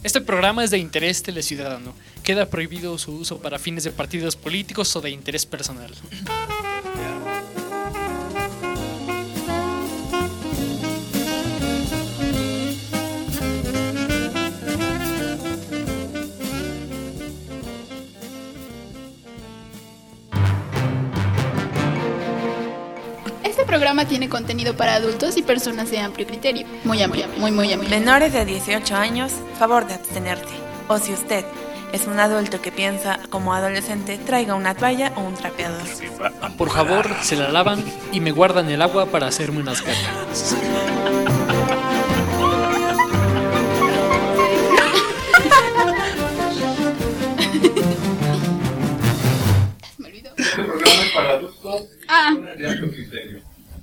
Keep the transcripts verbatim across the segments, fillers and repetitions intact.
Este programa es de interés teleciudadano. Queda prohibido su uso para fines de partidos políticos o de interés personal. Este programa tiene contenido para adultos y personas de amplio criterio. Muy amplio, muy, muy amplio. Menores de dieciocho años, favor de abstenerse. O si usted es un adulto que piensa como adolescente, traiga una toalla o un trapeador. Por favor, se la lavan y me guardan el agua para hacerme unas ganas. Me olvidó. Este programa es para adultos Ah. de alto criterio.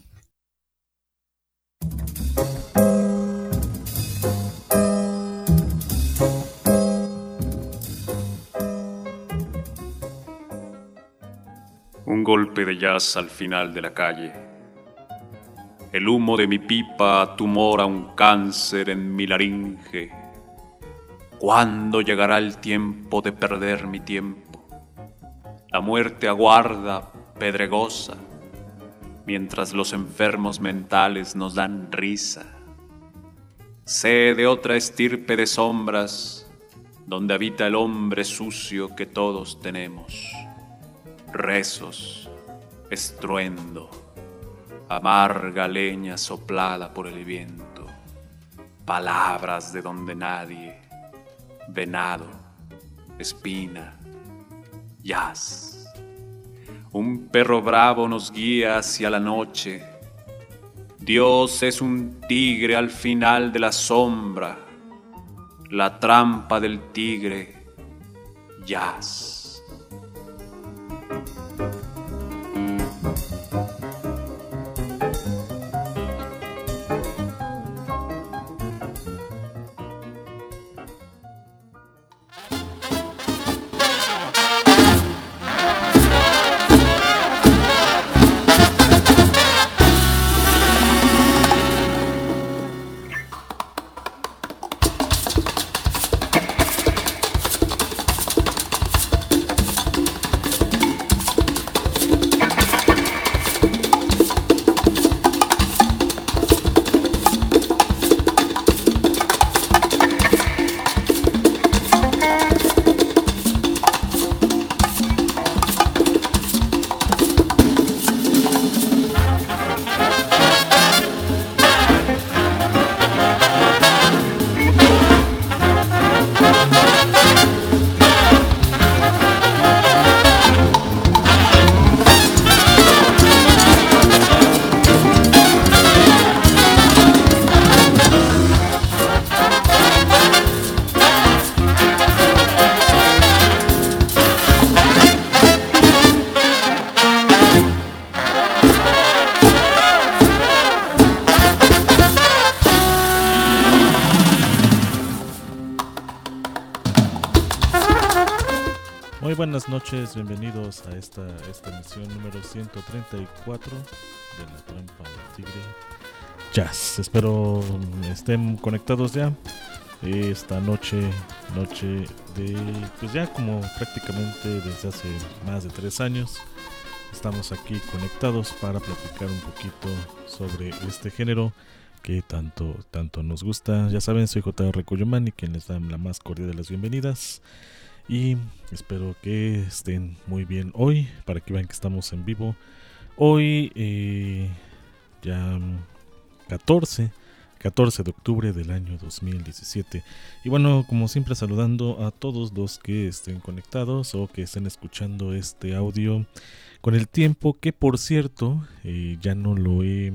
Un golpe de jazz al final de la calle. El humo de mi pipa tumora un cáncer en mi laringe. ¿Cuándo llegará el tiempo de perder mi tiempo? La muerte aguarda, pedregosa, mientras los enfermos mentales nos dan risa. Sé de otra estirpe de sombras, donde habita el hombre sucio que todos tenemos. Rezos, estruendo, amarga leña soplada por el viento, palabras de donde nadie, venado, espina, jazz. Un perro bravo nos guía hacia la noche. Dios es un tigre al final de la sombra, la trampa del tigre, jazz. Buenas noches, bienvenidos a esta, esta emisión número ciento treinta y cuatro de La Trampa del Tigre Jazz. Espero estén conectados ya esta noche, noche de, pues ya como prácticamente desde hace más de tres años, estamos aquí conectados para platicar un poquito sobre este género que tanto, tanto nos gusta. Ya saben, soy J R Coyomani, quien les da la más cordial de las bienvenidas. Y espero que estén muy bien hoy, para que vean que estamos en vivo. Hoy eh, ya catorce de octubre del año dos mil diecisiete. Y bueno, como siempre, saludando a todos los que estén conectados o que estén escuchando este audio con el tiempo, que por cierto eh, ya no lo he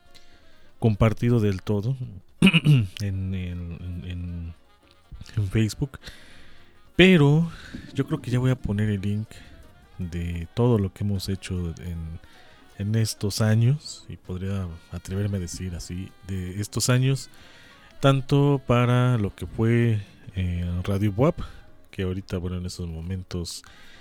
compartido del todo en, en, en, en Facebook. Pero yo creo que ya voy a poner el link de todo lo que hemos hecho en, en estos años, y podría atreverme a decir así, de estos años, tanto para lo que fue eh, Radio W A P, que ahorita, bueno, en esos momentos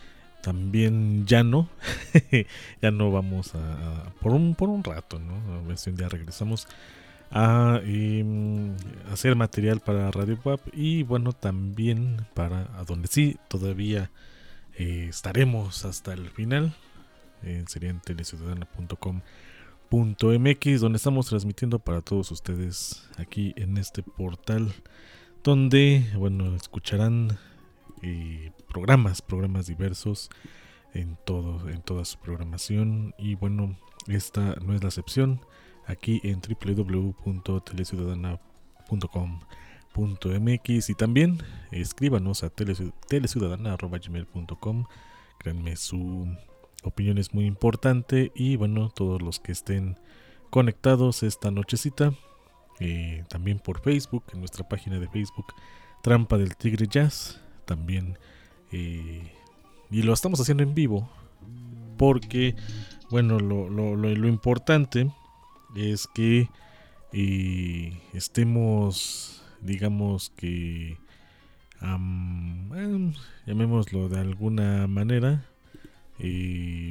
también ya no, ya no vamos a, a por un por un rato, ¿no? A ver si un día regresamos. a eh, hacer material para Radio Web y bueno, también para a donde sí todavía eh, estaremos hasta el final, eh, sería en teleciudadana punto com punto m x, donde estamos transmitiendo para todos ustedes aquí en este portal, donde bueno, escucharán eh, programas, programas diversos en todo, en toda su programación. Y bueno, esta no es la excepción. Aquí en doble u doble u doble u punto teleciudadana punto com punto m x, y también escríbanos a teleciudadana arroba gmail punto com. Créanme, su opinión es muy importante. Y bueno, todos los que estén conectados esta nochecita, eh, también por Facebook, en nuestra página de Facebook Trampa del Tigre Jazz, también eh, y lo estamos haciendo en vivo porque bueno, lo, lo, lo, lo importante es que eh, estemos, digamos que um, eh, llamémoslo de alguna manera, eh,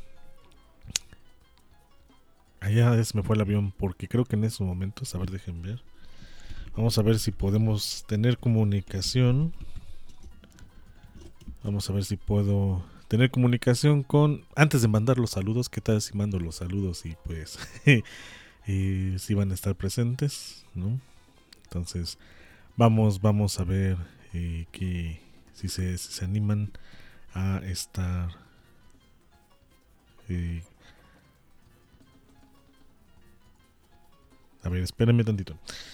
allá se me fue el avión porque creo que en esos momentos, a ver, dejen ver, vamos a ver si podemos tener comunicación, vamos a ver si puedo tener comunicación con, antes de mandar los saludos, ¿qué tal si mando los saludos y pues eh, si van a estar presentes, ¿no? Entonces vamos, vamos a ver eh, que si se, si se animan a estar eh, a ver, espérenme tantito.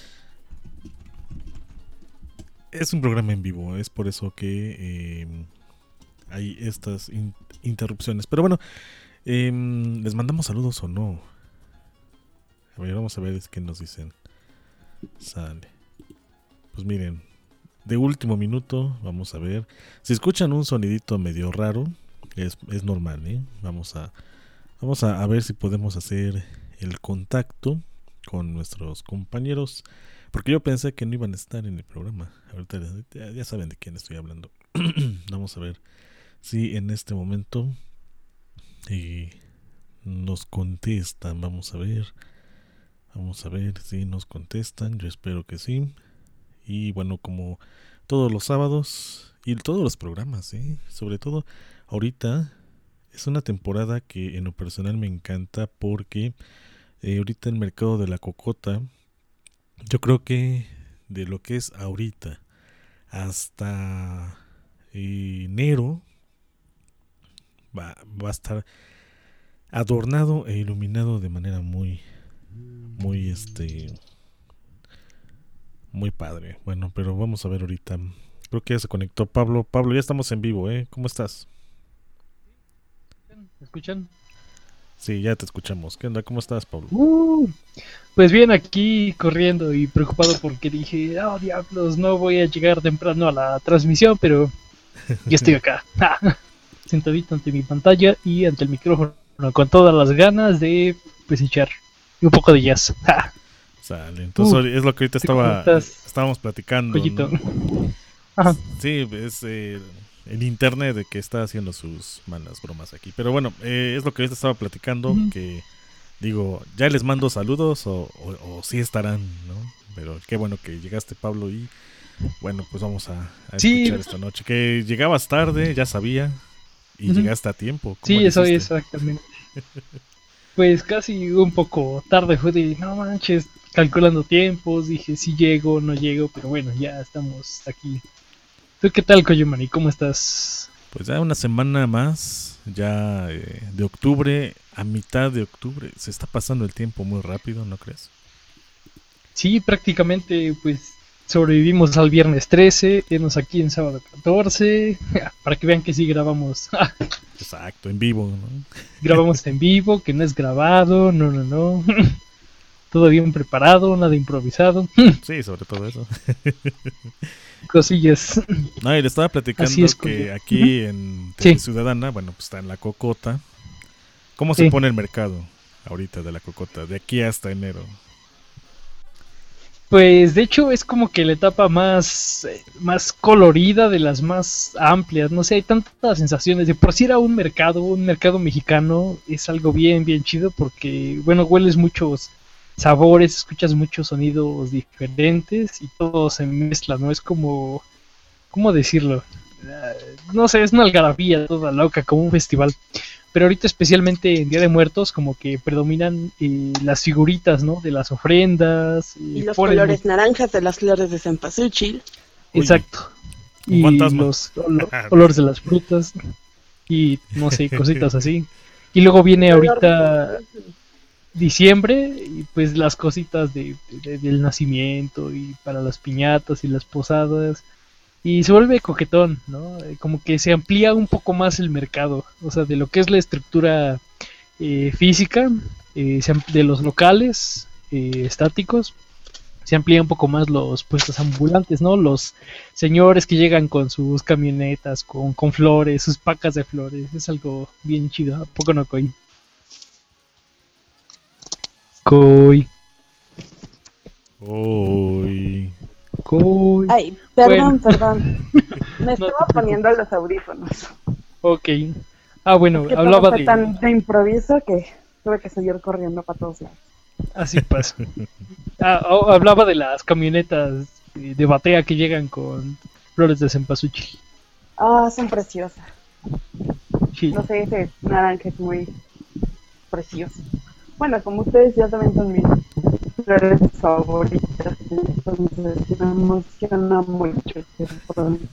Es un programa en vivo, es por eso que eh, hay estas in- interrupciones. Pero bueno, eh, ¿les mandamos saludos o no? A ver, vamos a ver qué nos dicen. Sale. Pues miren, de último minuto, vamos a ver. Si escuchan un sonidito medio raro, es, es normal, ¿eh? Vamos a, vamos a, a ver si podemos hacer el contacto con nuestros compañeros, porque yo pensé que no iban a estar en el programa. Ahorita ya, ya saben de quién estoy hablando. Vamos a ver si en este momento eh, nos contestan. Vamos a ver. Vamos a ver si nos contestan. Yo espero que sí. Y bueno, como todos los sábados y todos los programas, ¿eh? Sobre todo ahorita es una temporada que en lo personal me encanta porque eh, ahorita el mercado de la cocota, yo creo que de lo que es ahorita hasta enero va, va a estar adornado e iluminado de manera muy muy este muy padre. Bueno, pero vamos a ver ahorita. Creo que ya se conectó Pablo. Pablo, ya estamos en vivo, ¿eh? ¿Cómo estás? ¿Me escuchan? Sí, ya te escuchamos. ¿Qué onda? ¿Cómo estás, Pablo? Uh, pues bien, aquí corriendo y preocupado porque dije, oh diablos, no voy a llegar temprano a la transmisión, pero ya estoy acá, sentadito ante mi pantalla y ante el micrófono, con todas las ganas de pues echar un poco de jazz. Sale, entonces uh, es lo que ahorita estaba estábamos platicando, ¿no? Ajá. Sí, es eh, el internet de que está haciendo sus malas bromas aquí. Pero bueno, eh, es lo que ahorita estaba platicando, uh-huh. que digo, ya les mando saludos o, o, o sí estarán, ¿no? Pero qué bueno que llegaste, Pablo, y bueno, pues vamos a, a sí. escuchar esta noche. Que llegabas tarde, ya sabía, y uh-huh. llegaste a tiempo. Sí, eso es exactamente. Pues casi un poco tarde, fue de, no manches, calculando tiempos, dije si llego, no llego, pero bueno, ya estamos aquí. ¿Tú qué tal, Koyumani? ¿Cómo estás? Pues ya una semana más, ya eh, de octubre, a mitad de octubre, se está pasando el tiempo muy rápido, ¿no crees? Sí, prácticamente, pues sobrevivimos al viernes trece, tenemos aquí en sábado catorce, para que vean que sí grabamos. Exacto, en vivo, ¿no? Grabamos en vivo, que no es grabado, no, no, no. Todo bien preparado, nada improvisado. Sí, sobre todo eso. Cosillas. No, y le estaba platicando es, que como... aquí uh-huh. en sí. Ciudadana, bueno, pues está en la cocota. ¿Cómo sí. se pone el mercado ahorita de la cocota, de aquí hasta enero? Pues de hecho es como que la etapa más, más colorida, de las más amplias, no sé, hay tantas sensaciones. De por sí era un mercado, un mercado mexicano, es algo bien, bien chido porque, bueno, hueles muchos sabores, escuchas muchos sonidos diferentes y todo se mezcla, ¿no? Es como, ¿cómo decirlo? Uh, no sé, es una algarabía toda loca, como un festival. Pero ahorita especialmente en Día de Muertos como que predominan eh, las figuritas, ¿no? De las ofrendas. Eh, y los ponen colores los... naranjas de las flores de cempasúchil. Exacto. Y fantasma. los olo- olores de las frutas y no sé, cositas así. Y luego viene ahorita diciembre y pues las cositas de, de- del nacimiento y para las piñatas y las posadas. Y se vuelve coquetón, ¿no? Eh, Como que se amplía un poco más el mercado, o sea, de lo que es la estructura eh, física, eh, se am- de los locales eh, estáticos, se amplía un poco más los puestos ambulantes, ¿no? Los señores que llegan con sus camionetas, con, con flores, sus pacas de flores, es algo bien chido, ¿a poco no, Coy? Coy, Uy. Coy. Ay, perdón, Bueno. perdón. Me No estaba te poniendo los audífonos. Ok. Ah, bueno, Es que hablaba todo fue de... tan de improviso que tuve que seguir corriendo para todos lados. Así pasa. Ah, oh, hablaba de las camionetas eh, de batea que llegan con flores de cempasúchil. Ah, son preciosas. Sí. No sé, ese naranja es muy precioso. Bueno, como ustedes ya también son mis flores favoritas, entonces me emociona mucho que pronto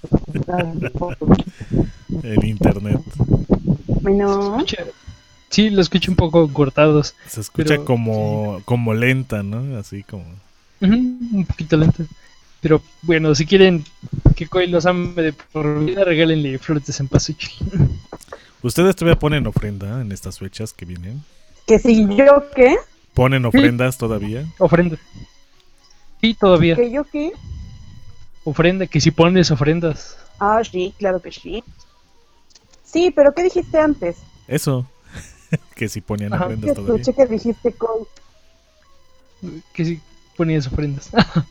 El internet. Bueno, Escucha- Sí, lo escucho un poco cortados. Se escucha Pero- como, como lenta, ¿no? Así como... Ujú, un poquito lento. Pero bueno, si quieren que Coy los ame de por vida, regálenle flores de cempasúchil. ¿Ustedes todavía ponen ofrenda en estas fechas que vienen? que si yo qué, ¿Ponen ofrendas todavía? Ofrenda. Sí, todavía. que yo qué. Ofrenda, que si pones ofrendas. Ah, sí, claro que sí. Sí, pero ¿qué dijiste antes? Eso. Que si ponían Ajá. Que ofrendas todavía. escuché que dijiste con... Que si ponías ofrendas.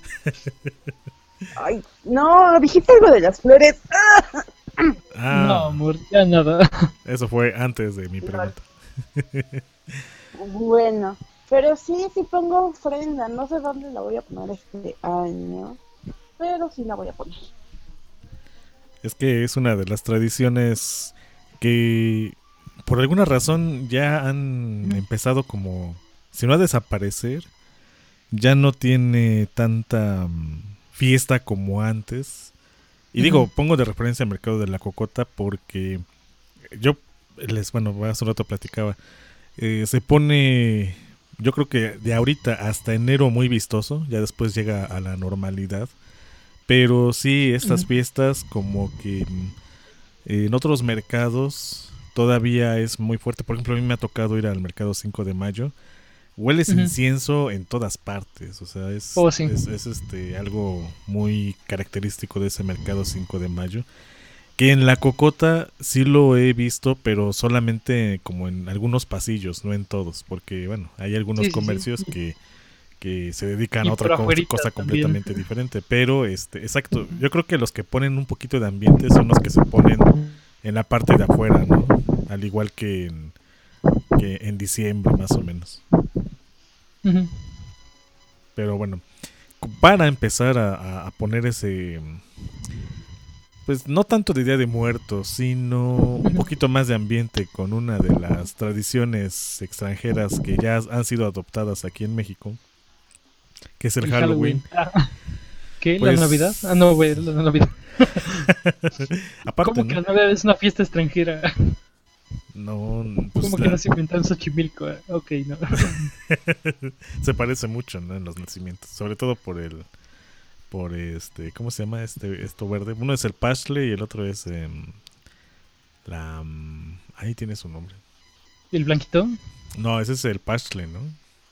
Ay, no, dijiste algo de las flores. ¡Ah! Ah, No, amor, ya nada. eso fue antes de mi pregunta. Bueno, pero sí, sí pongo ofrenda. No sé dónde la voy a poner este año, pero sí la voy a poner. Es que es una de las tradiciones que por alguna razón ya han empezado como, si no a desaparecer, ya no tiene tanta mm, fiesta como antes. Y digo, Ujú. pongo de referencia al mercado de la cocota porque yo les, bueno, hace un rato platicaba, eh, se pone, yo creo que de ahorita hasta enero muy vistoso, ya después llega a la normalidad. Pero sí, estas Ujú. fiestas como que mm, en otros mercados todavía es muy fuerte. Por ejemplo, a mí me ha tocado ir al mercado cinco de mayo. Hueles Ujú. incienso en todas partes. O sea, es, Oh, sí. es, es, este algo muy característico de ese mercado cinco de mayo. Que en la cocota sí lo he visto, pero solamente como en algunos pasillos, no en todos. Porque, bueno, hay algunos Sí, sí, sí. comercios que... que se dedican Y a otra por co- afuerita cosa también. completamente diferente, pero este, exacto, yo creo que los que ponen un poquito de ambiente son los que se ponen en la parte de afuera, ¿no? Al igual que en, que en diciembre más o menos. Ujú. Pero bueno, para empezar a, a- a poner ese, pues no tanto de Día de Muertos, sino un poquito más de ambiente con una de las tradiciones extranjeras que ya han sido adoptadas aquí en México, que es el, El Halloween. Ah, ¿Qué? Pues- ¿La Navidad? Ah, no, güey, la Navidad. Aparte, ¿Cómo que ¿no? la Navidad es una fiesta extranjera? No, pues ¿Cómo que la- no se inventó en Xochimilco? Ah, Ok, no. se parece mucho, ¿no? En los nacimientos, sobre todo por el, por este, ¿cómo se llama este esto verde? Uno es el pastle y el otro es em, la, mm, ahí tiene su nombre. ¿El blanquito? No, ese es el pastle, ¿no?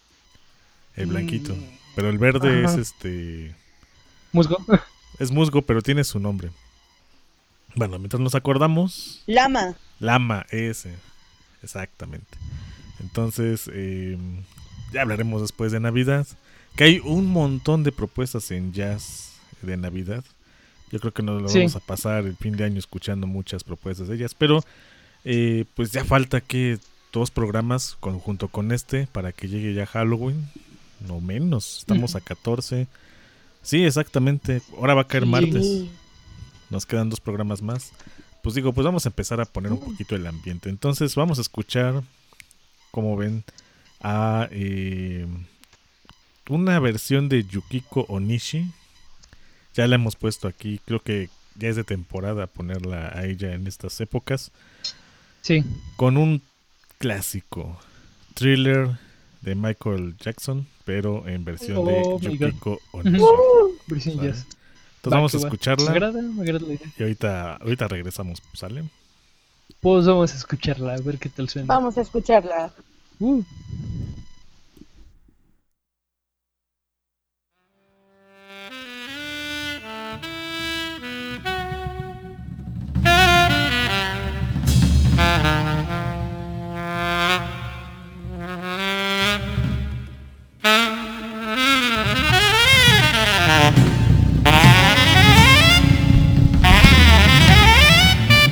El Mm. blanquito. Pero el verde Ajá. es este, ¿Musgo? es musgo, pero tiene su nombre. Bueno, mientras nos acordamos, Lama. Lama, ese, exactamente. Entonces, eh, ya hablaremos después de Navidad. Que hay un montón de propuestas en jazz de Navidad. Yo creo que nos lo Sí. vamos a pasar el fin de año escuchando muchas propuestas de ellas. Pero, eh, pues ya falta que dos programas con, junto con este para que llegue ya Halloween. no menos. Estamos a catorce. Sí, exactamente. Ahora va a caer martes. Nos quedan dos programas más. Pues digo, pues vamos a empezar a poner un poquito el ambiente. Entonces vamos a escuchar, como ven, a eh, una versión de Yukiko Onishi. Ya la hemos puesto aquí. Creo que ya es de temporada ponerla a ella en estas épocas. Sí. Con un clásico, Thriller de Michael Jackson, pero en versión Oh, de my Yukiko Onishi. Versión ¿Sale? jazz. Entonces Va, vamos que a va. escucharla. Me agrada, me agrada la idea. Y ahorita, ahorita regresamos, ¿sale? Pues vamos a escucharla, a ver qué tal suena. Vamos a escucharla. Uh.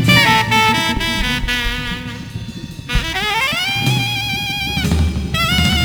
Thank you.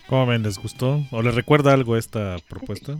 ¿Cómo ven? ¿Les gustó? ¿O les recuerda algo esta propuesta?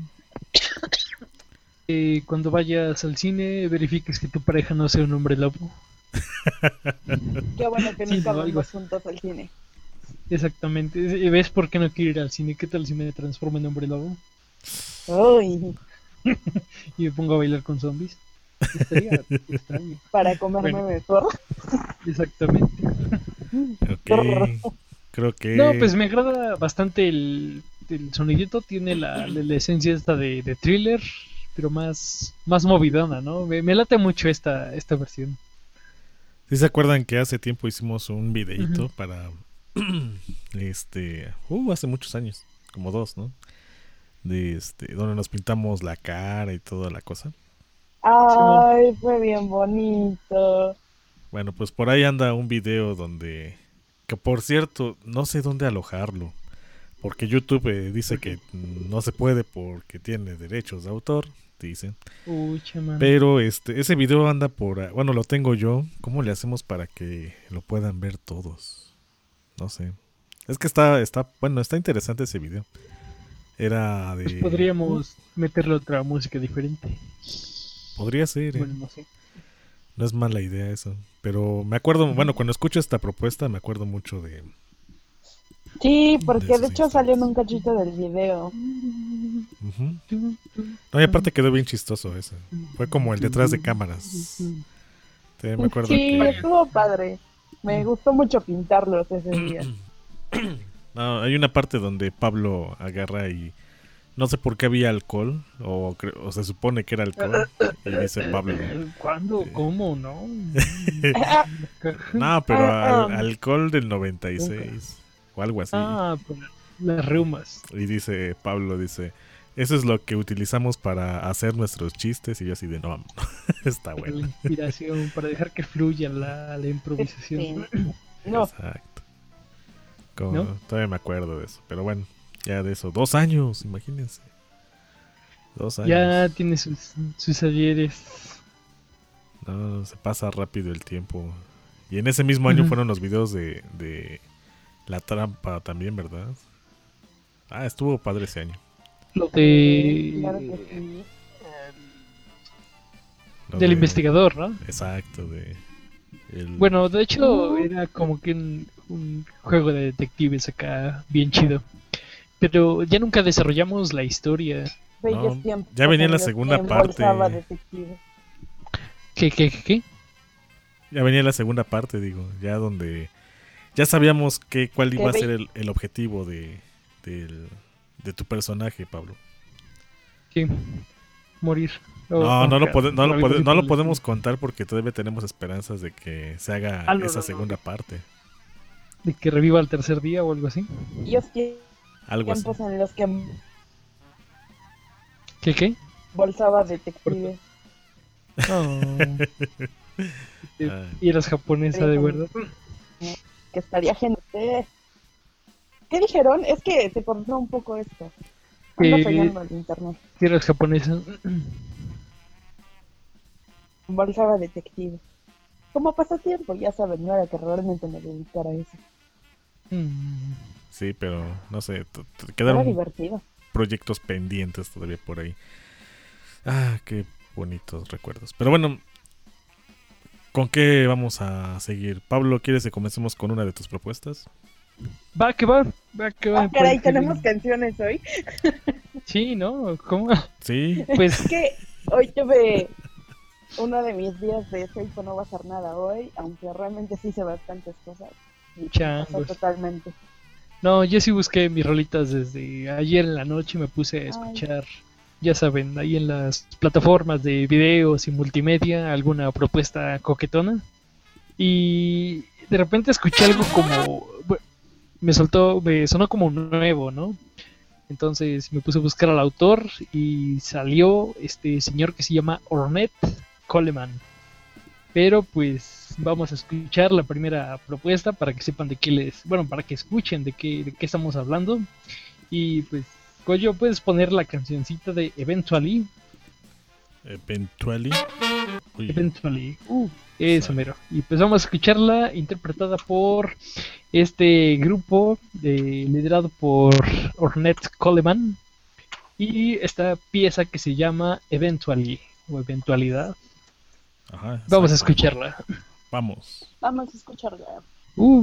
Eh, cuando vayas al cine, verifiques que tu pareja no sea un hombre lobo. Qué bueno que Sí, nunca no, algo vamos así. juntos al cine. Exactamente. Eh, ¿Ves por qué no quiero ir al cine? ¿Qué tal si me transformo en hombre lobo Uy, y me pongo a bailar con zombies? Estaría extraño. para comerme Bueno. mejor. Exactamente. Ok. Creo que... No, pues me agrada bastante el, el sonidito. Tiene la, la, la esencia esta de, de thriller, pero más, más movidona, ¿no? Me, me late mucho esta, esta versión. ¿Sí se acuerdan que hace tiempo hicimos un videíto Ujú. para... este... Uh, hace muchos años. Como dos, ¿no? De este... Donde nos pintamos la cara y toda la cosa. Ay, fue bien bonito. Bueno, pues por ahí anda un video donde... Que por cierto, no sé dónde alojarlo. Porque YouTube eh, dice que no se puede porque tiene derechos de autor, dicen. Uy, chamán. Pero este ese video anda por... a- Bueno, lo tengo yo. ¿Cómo le hacemos para que lo puedan ver todos? No sé. Es que está... está bueno, está interesante ese video. Era de... Pues podríamos meterle otra música diferente. Podría ser, ¿eh? Bueno, no sé. No es mala idea eso. Pero me acuerdo... Bueno, cuando escucho esta propuesta me acuerdo mucho de... Sí, porque De esos de hecho instantes. salió en un cachito del video. Ujú. No, y aparte quedó bien chistoso ese. Fue como el detrás de cámaras. También me acuerdo Sí, que... estuvo padre. Me gustó mucho pintarlos ese día. No, hay una parte donde Pablo agarra y... No sé por qué había alcohol. O, cre- o se supone que era alcohol. Y dice Pablo... ¿Cuándo? ¿Cómo? ¿No? No, pero al- alcohol del noventa y seis. O algo así. Ah, pues las reumas. Y dice Pablo, dice... Eso es lo que utilizamos para hacer nuestros chistes. Y yo así de no, está La bueno. inspiración, para dejar que fluya la, la improvisación. No, Exacto. Como- ¿No? Todavía me acuerdo de eso. Pero bueno, ya de eso. Dos años, imagínense. Dos años. Ya tiene sus, sus ayeres. No, se pasa rápido el tiempo. Y en ese mismo año Ujú. fueron los videos de, de La Trampa también, ¿verdad? Ah, estuvo padre ese año. Lo de... claro que sí. Lo Del de- investigador, ¿no? Exacto, de... el- Bueno, de hecho era como que un, un juego de detectives acá bien chido. Pero ya nunca desarrollamos la historia. Bellos No, tiempos ya venía en la los segunda que parte. embolsaba detective. ¿Qué, qué, qué? qué? Ya venía la segunda parte, digo. Ya donde... Ya sabíamos que, cuál iba a ve- ser el, el objetivo de, del- de tu personaje, Pablo. ¿Qué? Morir. O- No, no lo, o- pode- no, lo algo pode- así no lo por el podemos estilo. contar porque todavía tenemos esperanzas de que se haga Ah, no, esa no, no. segunda parte. De que reviva al tercer día o algo así. Y los tie- Algo así. tiempos en los que ¿Qué, qué? embolsaba detective. Oh. Ay. Y eras japonesa de verdad. Que estaría genial. ¿Qué dijeron? Es que se cortó un poco esto. Anda Que- fallando el internet. Si eras japonesa. Embolsaba detective. Como pasatiempo, ya saben, no era que realmente me dedicara a eso. Mm. Sí, pero no sé. t- t- Era Quedaron divertido. proyectos pendientes todavía por ahí. Ah, qué bonitos recuerdos. Pero bueno, ¿con qué vamos a seguir? Pablo, ¿quieres que comencemos con una de tus propuestas? Va, que va. Va, que va. Ah, caray, parece tenemos bien. canciones hoy. Sí, ¿no? ¿Cómo? Sí. Pues Es que hoy tuve uno de mis días de Seiko, no va a hacer nada hoy, aunque realmente sí hice bastantes cosas. Y me pasó Changos. totalmente. no, yo sí busqué mis rolitas desde ayer en la noche. Me puse a escuchar, ya saben, ahí en las plataformas de videos y multimedia, alguna propuesta coquetona. Y de repente escuché algo como. bueno, me soltó, me sonó como nuevo, ¿no? Entonces me puse a buscar al autor y salió este señor que se llama Ornette Coleman. Pero pues vamos a escuchar la primera propuesta para que sepan de qué les, bueno, para que escuchen de qué, de qué estamos hablando. Y pues, Goyo, puedes poner la cancioncita de Eventually. Eventually. Uy. Eventually. Uh, Eso, mero. Y pues vamos a escucharla interpretada por este grupo de, liderado por Ornette Coleman. Y esta pieza que se llama Eventually o Eventualidad. Ajá, Vamos a exacto. escucharla. Vamos. vamos a escucharla. Uh.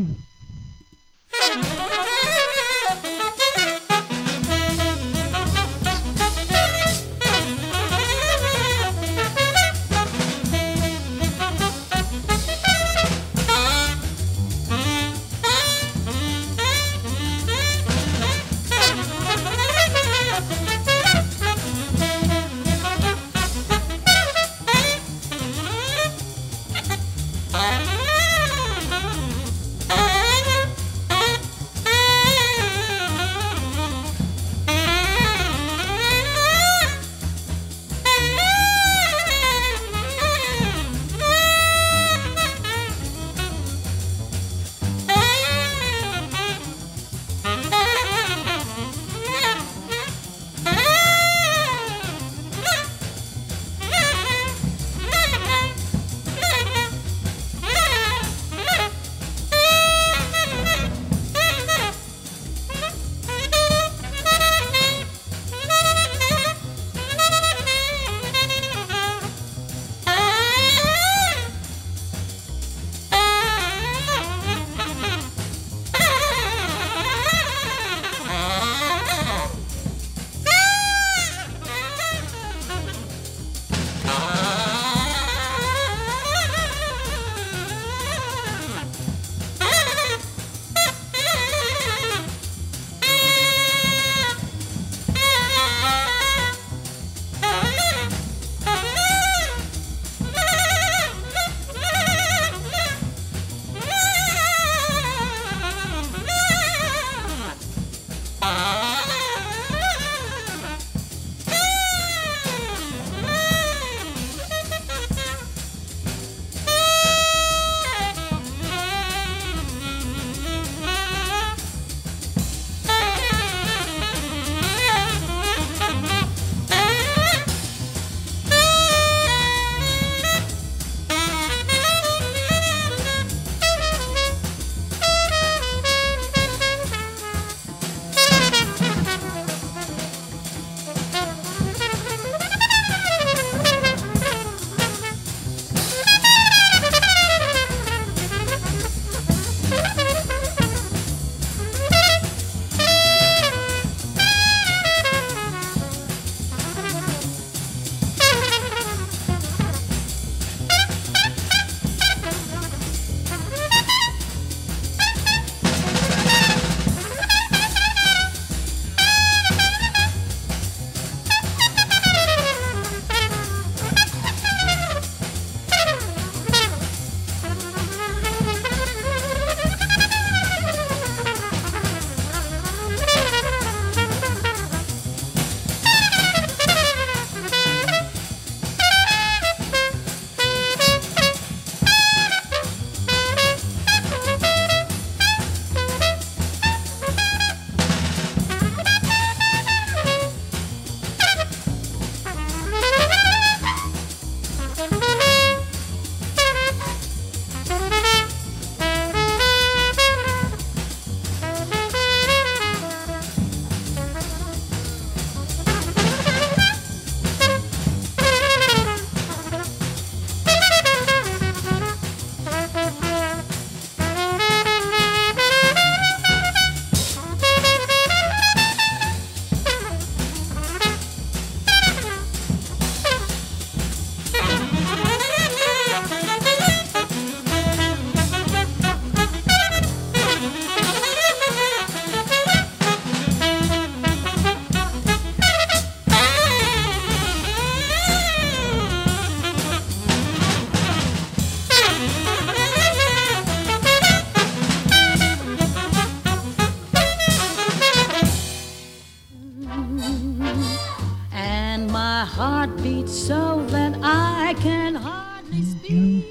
heart beats so that I can hardly speak.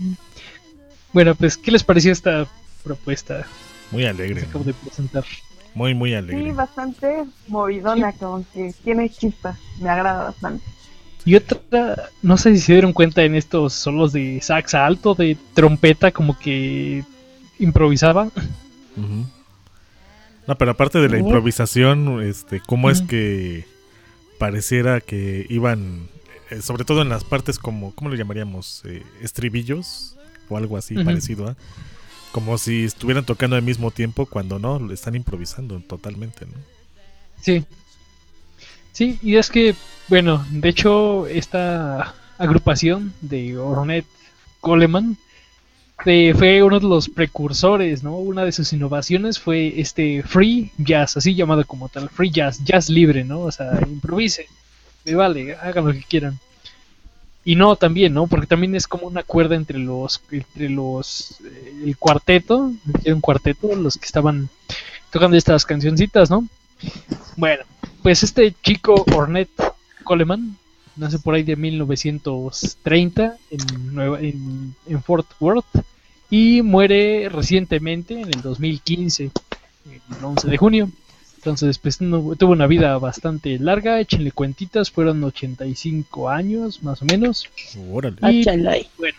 Bueno, pues, ¿qué les pareció esta propuesta Muy que alegre. acabo de presentar? Muy, muy alegre. Sí, bastante movidona, como que tiene chispas, me agrada bastante. Y otra, no sé si se dieron cuenta en estos solos de sax alto, de trompeta, como que improvisaba. Uh-huh. No, pero aparte de la Uh-huh. improvisación, este, ¿cómo es Uh-huh. que pareciera que iban, eh, sobre todo en las partes como, ¿cómo le llamaríamos? Eh, estribillos o algo así Uh-huh. parecido, ¿eh? Como si estuvieran tocando al mismo tiempo cuando no, lo están improvisando totalmente, ¿no? Sí. Sí, y es que, bueno, de hecho, esta agrupación de Ornette Coleman eh, fue uno de los precursores, ¿no? Una de sus innovaciones fue este free jazz, así llamado como tal, free jazz, jazz libre, ¿no? O sea, improvisen, me vale, hagan lo que quieran. Y no también, ¿no? Porque también es como una cuerda entre los, entre los, eh, el cuarteto, era un cuarteto, los que estaban tocando estas cancioncitas, ¿no? Bueno, pues este chico Ornette Coleman nace por ahí de mil novecientos treinta en, Nueva, en, en Fort Worth y muere recientemente en el dos mil quince, el once de junio. Entonces, pues no, tuvo una vida bastante larga, échenle cuentitas, fueron ochenta y cinco años más o menos. Órale. Y, Áchalay. bueno,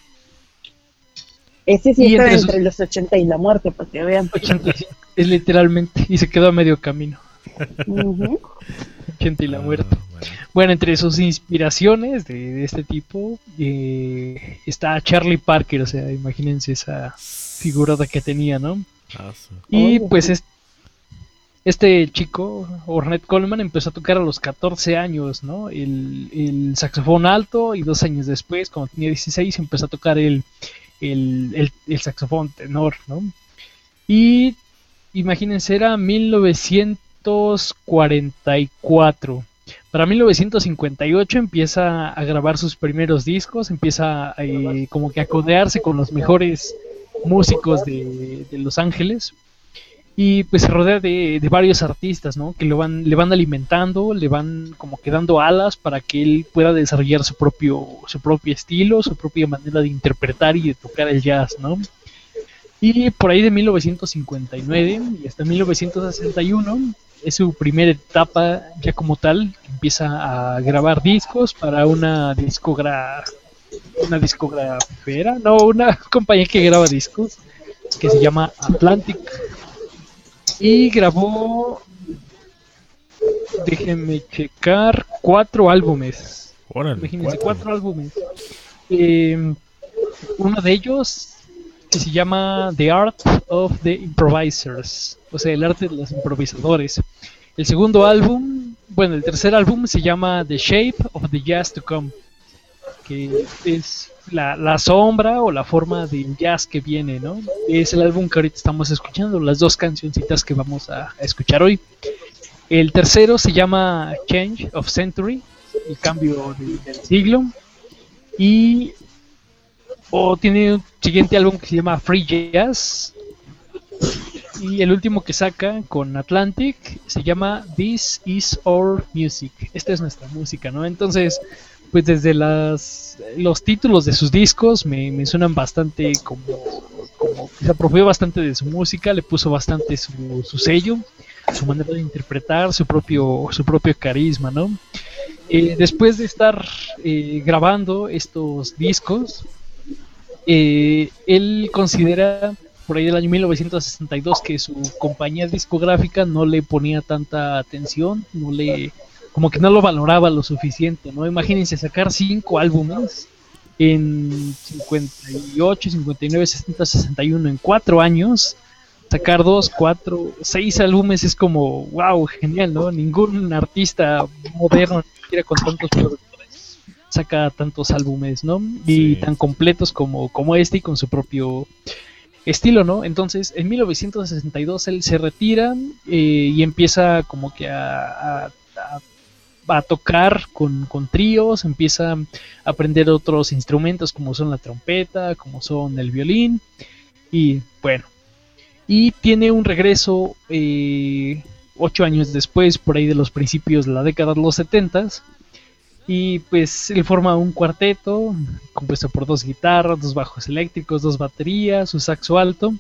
Ese sí Y está entre entre, sus- los ochenta y la muerte, para que vean. ochenta y cinco, es literalmente, y se quedó a medio camino, Ujú. ochenta y la muerte. Ah, bueno. Bueno, entre sus inspiraciones de, de este tipo eh, está Charlie Parker, o sea, imagínense esa figurada que tenía, ¿no? Ah, sí. Y Oh. pues es- este chico, Ornette Coleman, empezó a tocar a los catorce años, ¿no? El, el saxofón alto, y dos años después, cuando tenía dieciséis, empezó a tocar el, el, el, el saxofón tenor, ¿no? Y imagínense, era mil novecientos cuarenta y cuatro. Para mil novecientos cincuenta y ocho empieza a grabar sus primeros discos, empieza eh, como que a codearse con los mejores músicos de, de Los Ángeles, y pues se rodea de, de varios artistas, ¿no? Que lo van, le van alimentando, le van como que dando alas para que él pueda desarrollar su propio, su propio estilo, su propia manera de interpretar y de tocar el jazz, ¿no? Y por ahí de mil novecientos cincuenta y nueve y hasta mil novecientos sesenta y uno es su primera etapa ya como tal, que empieza a grabar discos para una discogra una discografera, no, una compañía que graba discos que se llama Atlantic, y grabó, déjenme checar, cuatro álbumes. Órale, Imagínense, cuatro. cuatro álbumes. Eh, uno de ellos que se llama The Art of the Improvisers, o sea, el arte de los improvisadores. El segundo álbum, bueno, el tercer álbum se llama The Shape of the Jazz to Come, que es la, la sombra o la forma del jazz que viene, ¿no? Es el álbum que ahorita estamos escuchando, las dos cancioncitas que vamos a, a escuchar hoy. El tercero se llama Change of Century, el cambio de- del siglo. Y o tiene un siguiente álbum que se llama Free Jazz. Y el último que saca con Atlantic se llama This Is Our Music. Esta es nuestra música, ¿no? Entonces, pues desde las los títulos de sus discos me, me suenan bastante como, como que se apropió bastante de su música, le puso bastante su, su sello, su manera de interpretar, su propio, su propio carisma, ¿no? Eh, después de estar eh, grabando estos discos, eh, él considera por ahí del año mil novecientos sesenta y dos que su compañía discográfica no le ponía tanta atención, no le, como que no lo valoraba lo suficiente, ¿no? Imagínense sacar cinco álbumes en cincuenta y ocho, cincuenta y nueve, sesenta, sesenta y uno, en cuatro años, sacar dos, cuatro, seis álbumes es como, wow, genial, ¿no? Ningún artista moderno, ni siquiera con tantos productores, saca tantos álbumes, ¿no? Y Sí. tan completos como, como este y con su propio estilo, ¿no? Entonces, en mil novecientos sesenta y dos él se retira eh, y empieza como que a, a, a- a tocar con, con tríos, empieza a aprender otros instrumentos como son la trompeta, como son el violín, y bueno, y tiene un regreso eh, ocho años después, por ahí de los principios de la década de los setentas, y pues él forma un cuarteto compuesto por dos guitarras, dos bajos eléctricos, dos baterías, un saxo alto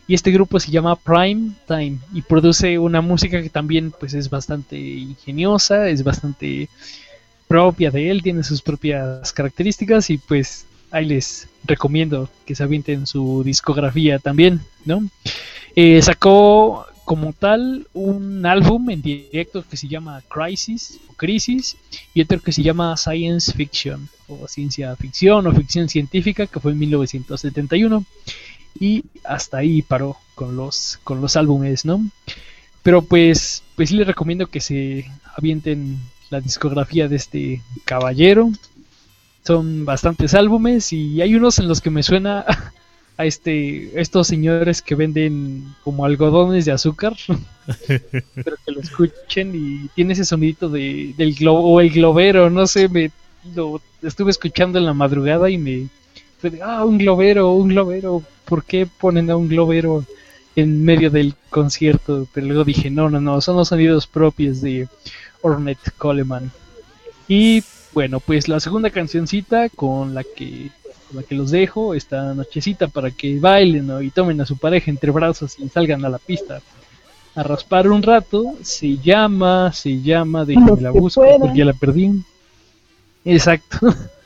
y este grupo se llama Prime Time y produce una música que también pues es bastante ingeniosa, es bastante propia de él, tiene sus propias características y pues ahí les recomiendo que se avienten su discografía también, ¿no? Eh, sacó como tal un álbum en directo que se llama Crisis o Crisis y otro que se llama Science Fiction o ciencia ficción o ficción científica, que fue en mil novecientos setenta y uno, y hasta ahí paró con los con los álbumes, ¿no? Pero pues pues sí les recomiendo que se avienten la discografía de este caballero. Son bastantes álbumes y hay unos en los que me suena a este estos señores que venden como algodones de azúcar, pero que lo escuchen y tiene ese sonidito de del globo o el globero, no sé, me lo estuve escuchando en la madrugada y me fue de, ah, un globero, un globero, ¿por qué ponen a un globero en medio del concierto? Pero luego dije, no, no, no, son los sonidos propios de Ornette Coleman. Y bueno, pues la segunda cancioncita con la que con la que los dejo esta nochecita para que bailen, ¿no? Y tomen a su pareja entre brazos y salgan a la pista a raspar un rato, se llama, se llama, déjenme la busco porque ya la perdí. Exacto.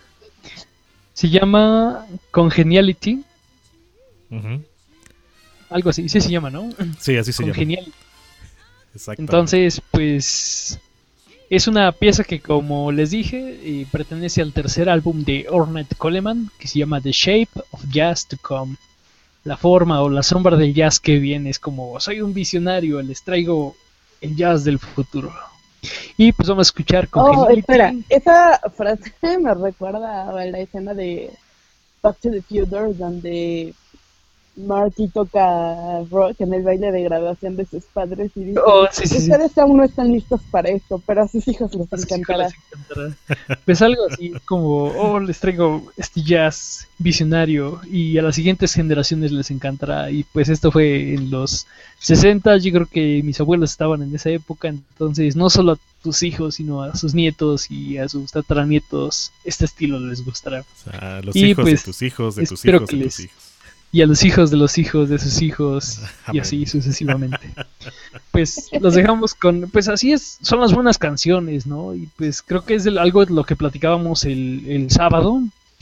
Se llama Congeniality. Uh-huh. Algo así, sí se llama, ¿no? Sí, así se Congeniality. llama. Exacto. Entonces, pues es una pieza que, como les dije, eh, pertenece al tercer álbum de Ornette Coleman, que se llama The Shape of Jazz to Come. La forma o la sombra del jazz que viene. Es como, soy un visionario, les traigo el jazz del futuro. Y pues vamos a escuchar con Oh, espera, esa frase me recuerda a la escena de Back to the Future, donde Marty toca rock en el baile de graduación de sus padres y dice, oh, sí, sí, ustedes sí. aún no están listos para esto, pero a sus hijos les encantará. Pues algo así como, oh, les traigo este jazz visionario y a las siguientes generaciones les encantará. Y pues esto fue en los sesenta, yo creo que mis abuelos estaban en esa época, entonces no solo a tus hijos, sino a sus nietos y a sus tataranietos este estilo les gustará. O sea, a los y hijos pues, de tus hijos, de tus espero hijos, que de les... tus hijos. Y a los hijos de los hijos de sus hijos y así sucesivamente. Pues los dejamos con, pues así es, son las buenas canciones, ¿no? Y pues creo que es el, algo de lo que platicábamos el, el sábado,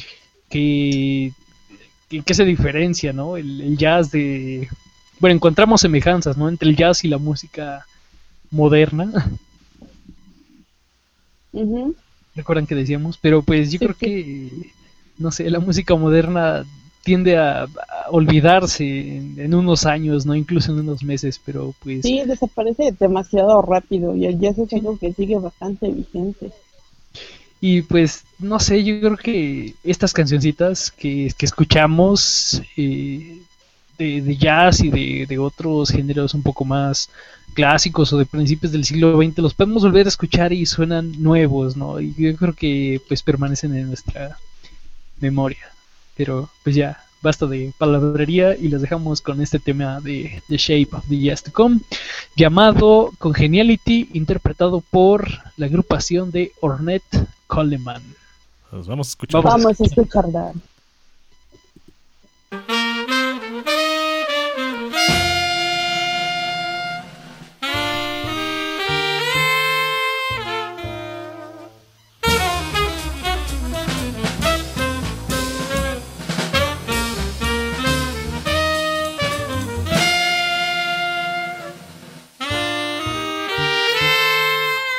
que, que, que se diferencia, ¿no? El, el jazz de, bueno, encontramos semejanzas, ¿no? Entre el jazz y la música moderna. Uh-huh. ¿Recuerdan que decíamos? Pero pues yo sí, creo sí. que, no sé, la música moderna tiende a, a olvidarse en, en unos años, no incluso en unos meses, pero pues... Sí, desaparece demasiado rápido y el jazz es algo que sigue bastante vigente. Y pues, no sé, yo creo que estas cancioncitas que, que escuchamos eh, de, de jazz y de, de otros géneros un poco más clásicos o de principios del siglo veinte, los podemos volver a escuchar y suenan nuevos, ¿no? Y yo creo que pues permanecen en nuestra memoria. Pero pues ya, basta de palabrería y los dejamos con este tema de The Shape of the Jazz to Come, llamado Congeniality, interpretado por la agrupación de Ornette Coleman. Pues vamos a escuchar. Vamos a escucharla.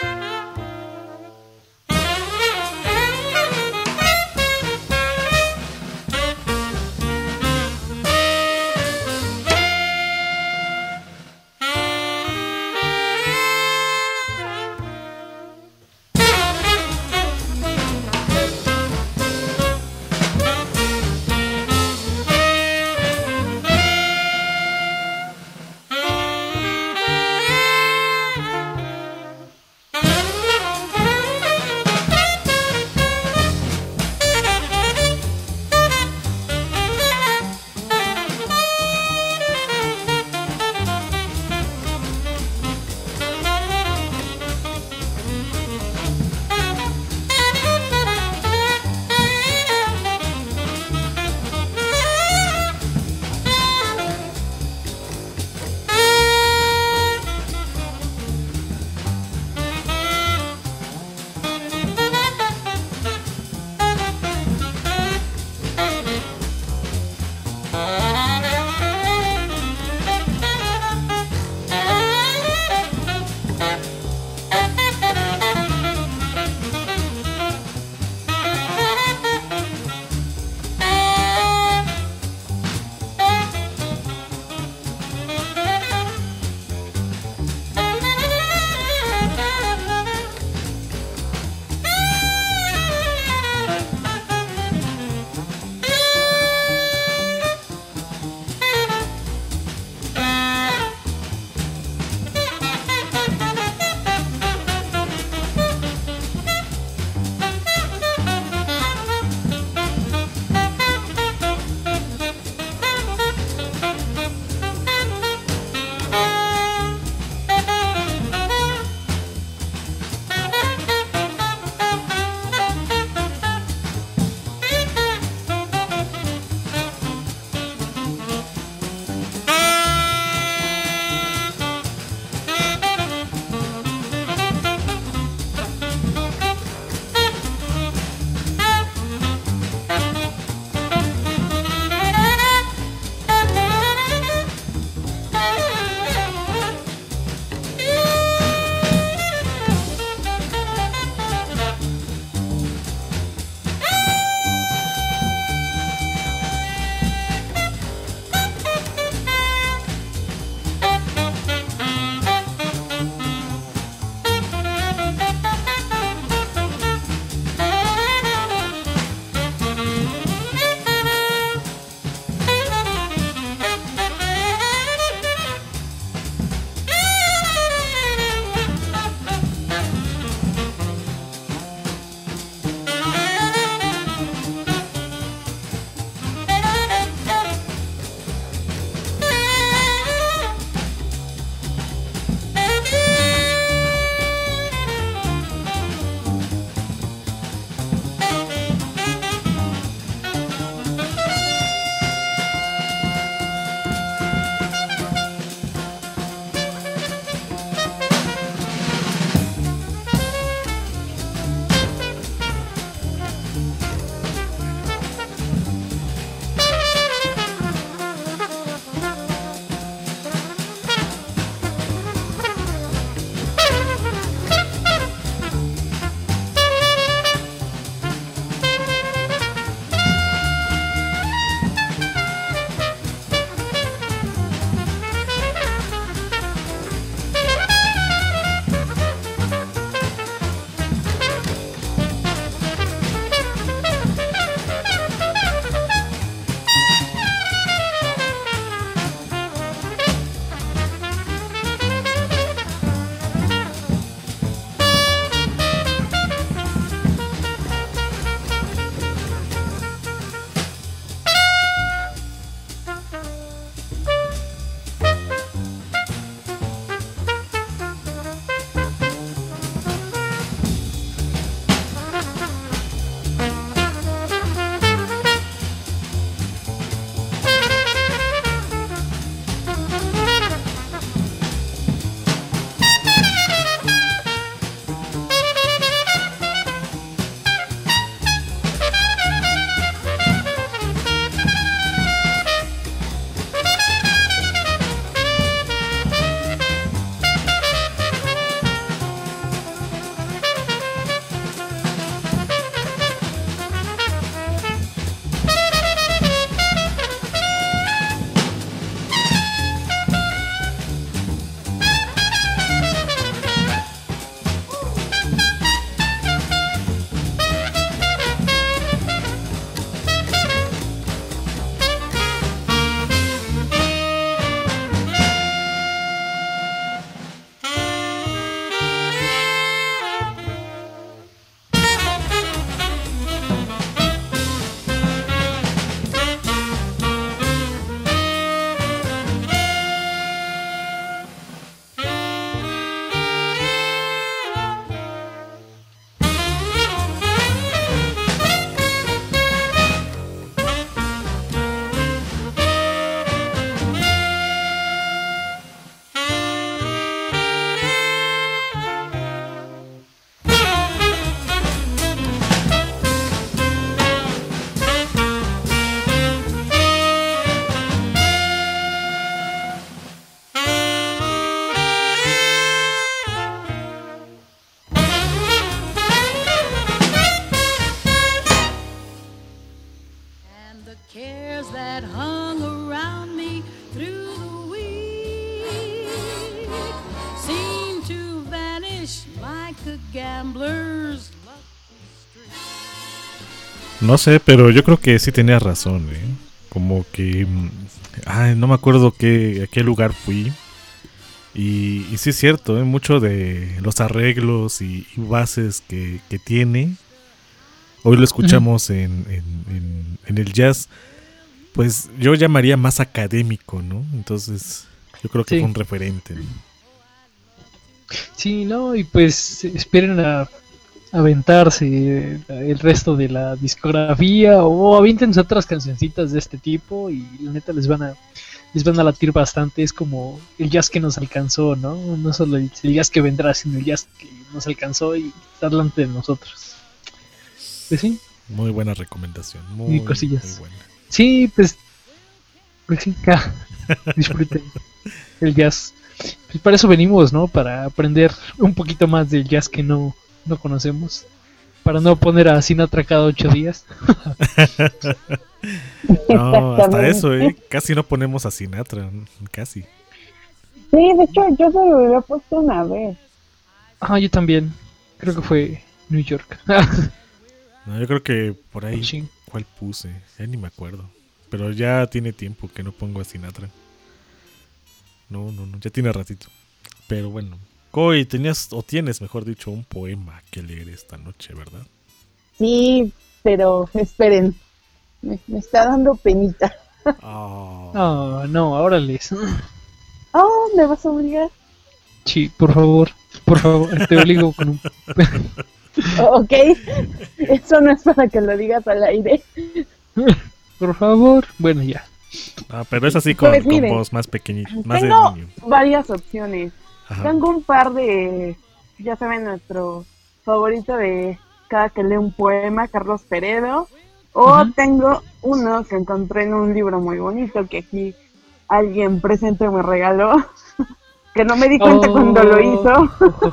Thank you. that hung around me through the week seemed to vanish like a gambler's lucky streak. No sé, pero yo creo que sí tenías razón, ¿eh? Como que... mm, Ay, no me acuerdo qué, a qué lugar fui. Y, y sí es cierto, ¿eh? Mucho de los arreglos y, y bases que, que tiene. Hoy lo escuchamos en, en, en, en el jazz. Pues yo llamaría más académico, ¿no? Entonces yo creo que Sí. fue un referente, ¿no? Sí, ¿no? Y pues esperen a aventarse el resto de la discografía o aviéntense otras cancioncitas de este tipo y la neta les van a les van a latir bastante. Es como el jazz que nos alcanzó, ¿no? No solo el, el jazz que vendrá, sino el jazz que nos alcanzó y está delante de nosotros. Pues sí, Muy buena recomendación. Muy, Y cosillas. muy buena. sí, pues, pues sí, ja, disfruten el jazz. Pues para eso venimos, ¿no? Para aprender un poquito más del jazz que no, no conocemos. Para no poner a Sinatra cada ocho días. No, hasta Exactamente. eso, ¿eh? Casi no ponemos a Sinatra. Casi. Sí, de hecho, yo se lo había puesto una vez. Ah, yo también. Creo que fue New York. No, yo creo que por ahí... Sí. ¿Cuál puse? Ya ni me acuerdo. Pero ya tiene tiempo que no pongo a Sinatra. No, no, no, ya tiene ratito. Pero bueno. Coy, tenías, o tienes, mejor dicho, un poema que leer esta noche, ¿verdad? Sí, pero esperen. Me, me está dando penita. Ah, Ah, no, ahora les. Oh, ¿me vas a obligar? Sí, por favor. Por favor, te obligo con un. Oh, ok. Eso no es para que lo digas al aire. Por favor. Bueno, ya. ah, pero es así con, Pues con miren, voz más pequeñita, más de Tengo niño. varias opciones. Ajá. Tengo un par de, ya saben, nuestro favorito de cada que lee un poema, Carlos Peredo. O Ujú. tengo uno que encontré en un libro muy bonito que aquí alguien presente me regaló. Que no me di cuenta Oh. cuando lo hizo.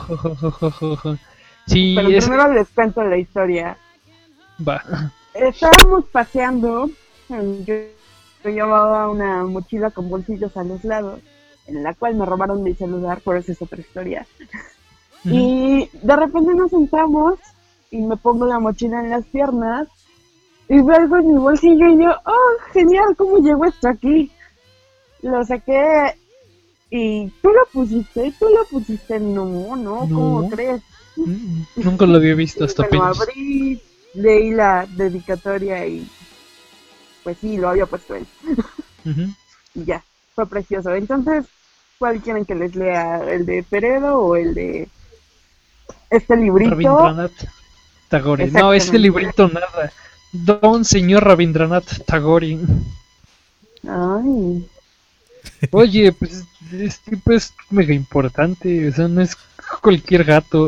Sí, Pero es. primero les cuento la historia. Va. Estábamos paseando. Yo, yo llevaba una mochila con bolsillos a los lados, en la cual me robaron mi celular, por eso es otra historia. Ujú. Y de repente nos sentamos y me pongo la mochila en las piernas y veo algo en mi bolsillo y yo, oh, genial, ¿cómo llegó esto aquí? Lo saqué y tú lo pusiste, tú lo pusiste, no, no, ¿cómo No. crees? Mm, Nunca lo había visto hasta Bueno, apenas. abrí, leí la dedicatoria y pues sí, lo había puesto él. Ujú. Y ya, fue precioso. Entonces, ¿cuál quieren que les lea? ¿El de Peredo o el de este librito? Rabindranath Tagore. No, Exactamente. este librito nada. Don señor Rabindranath Tagore. Ay, Oye, pues este tipo es mega importante. O sea, no es cualquier gato.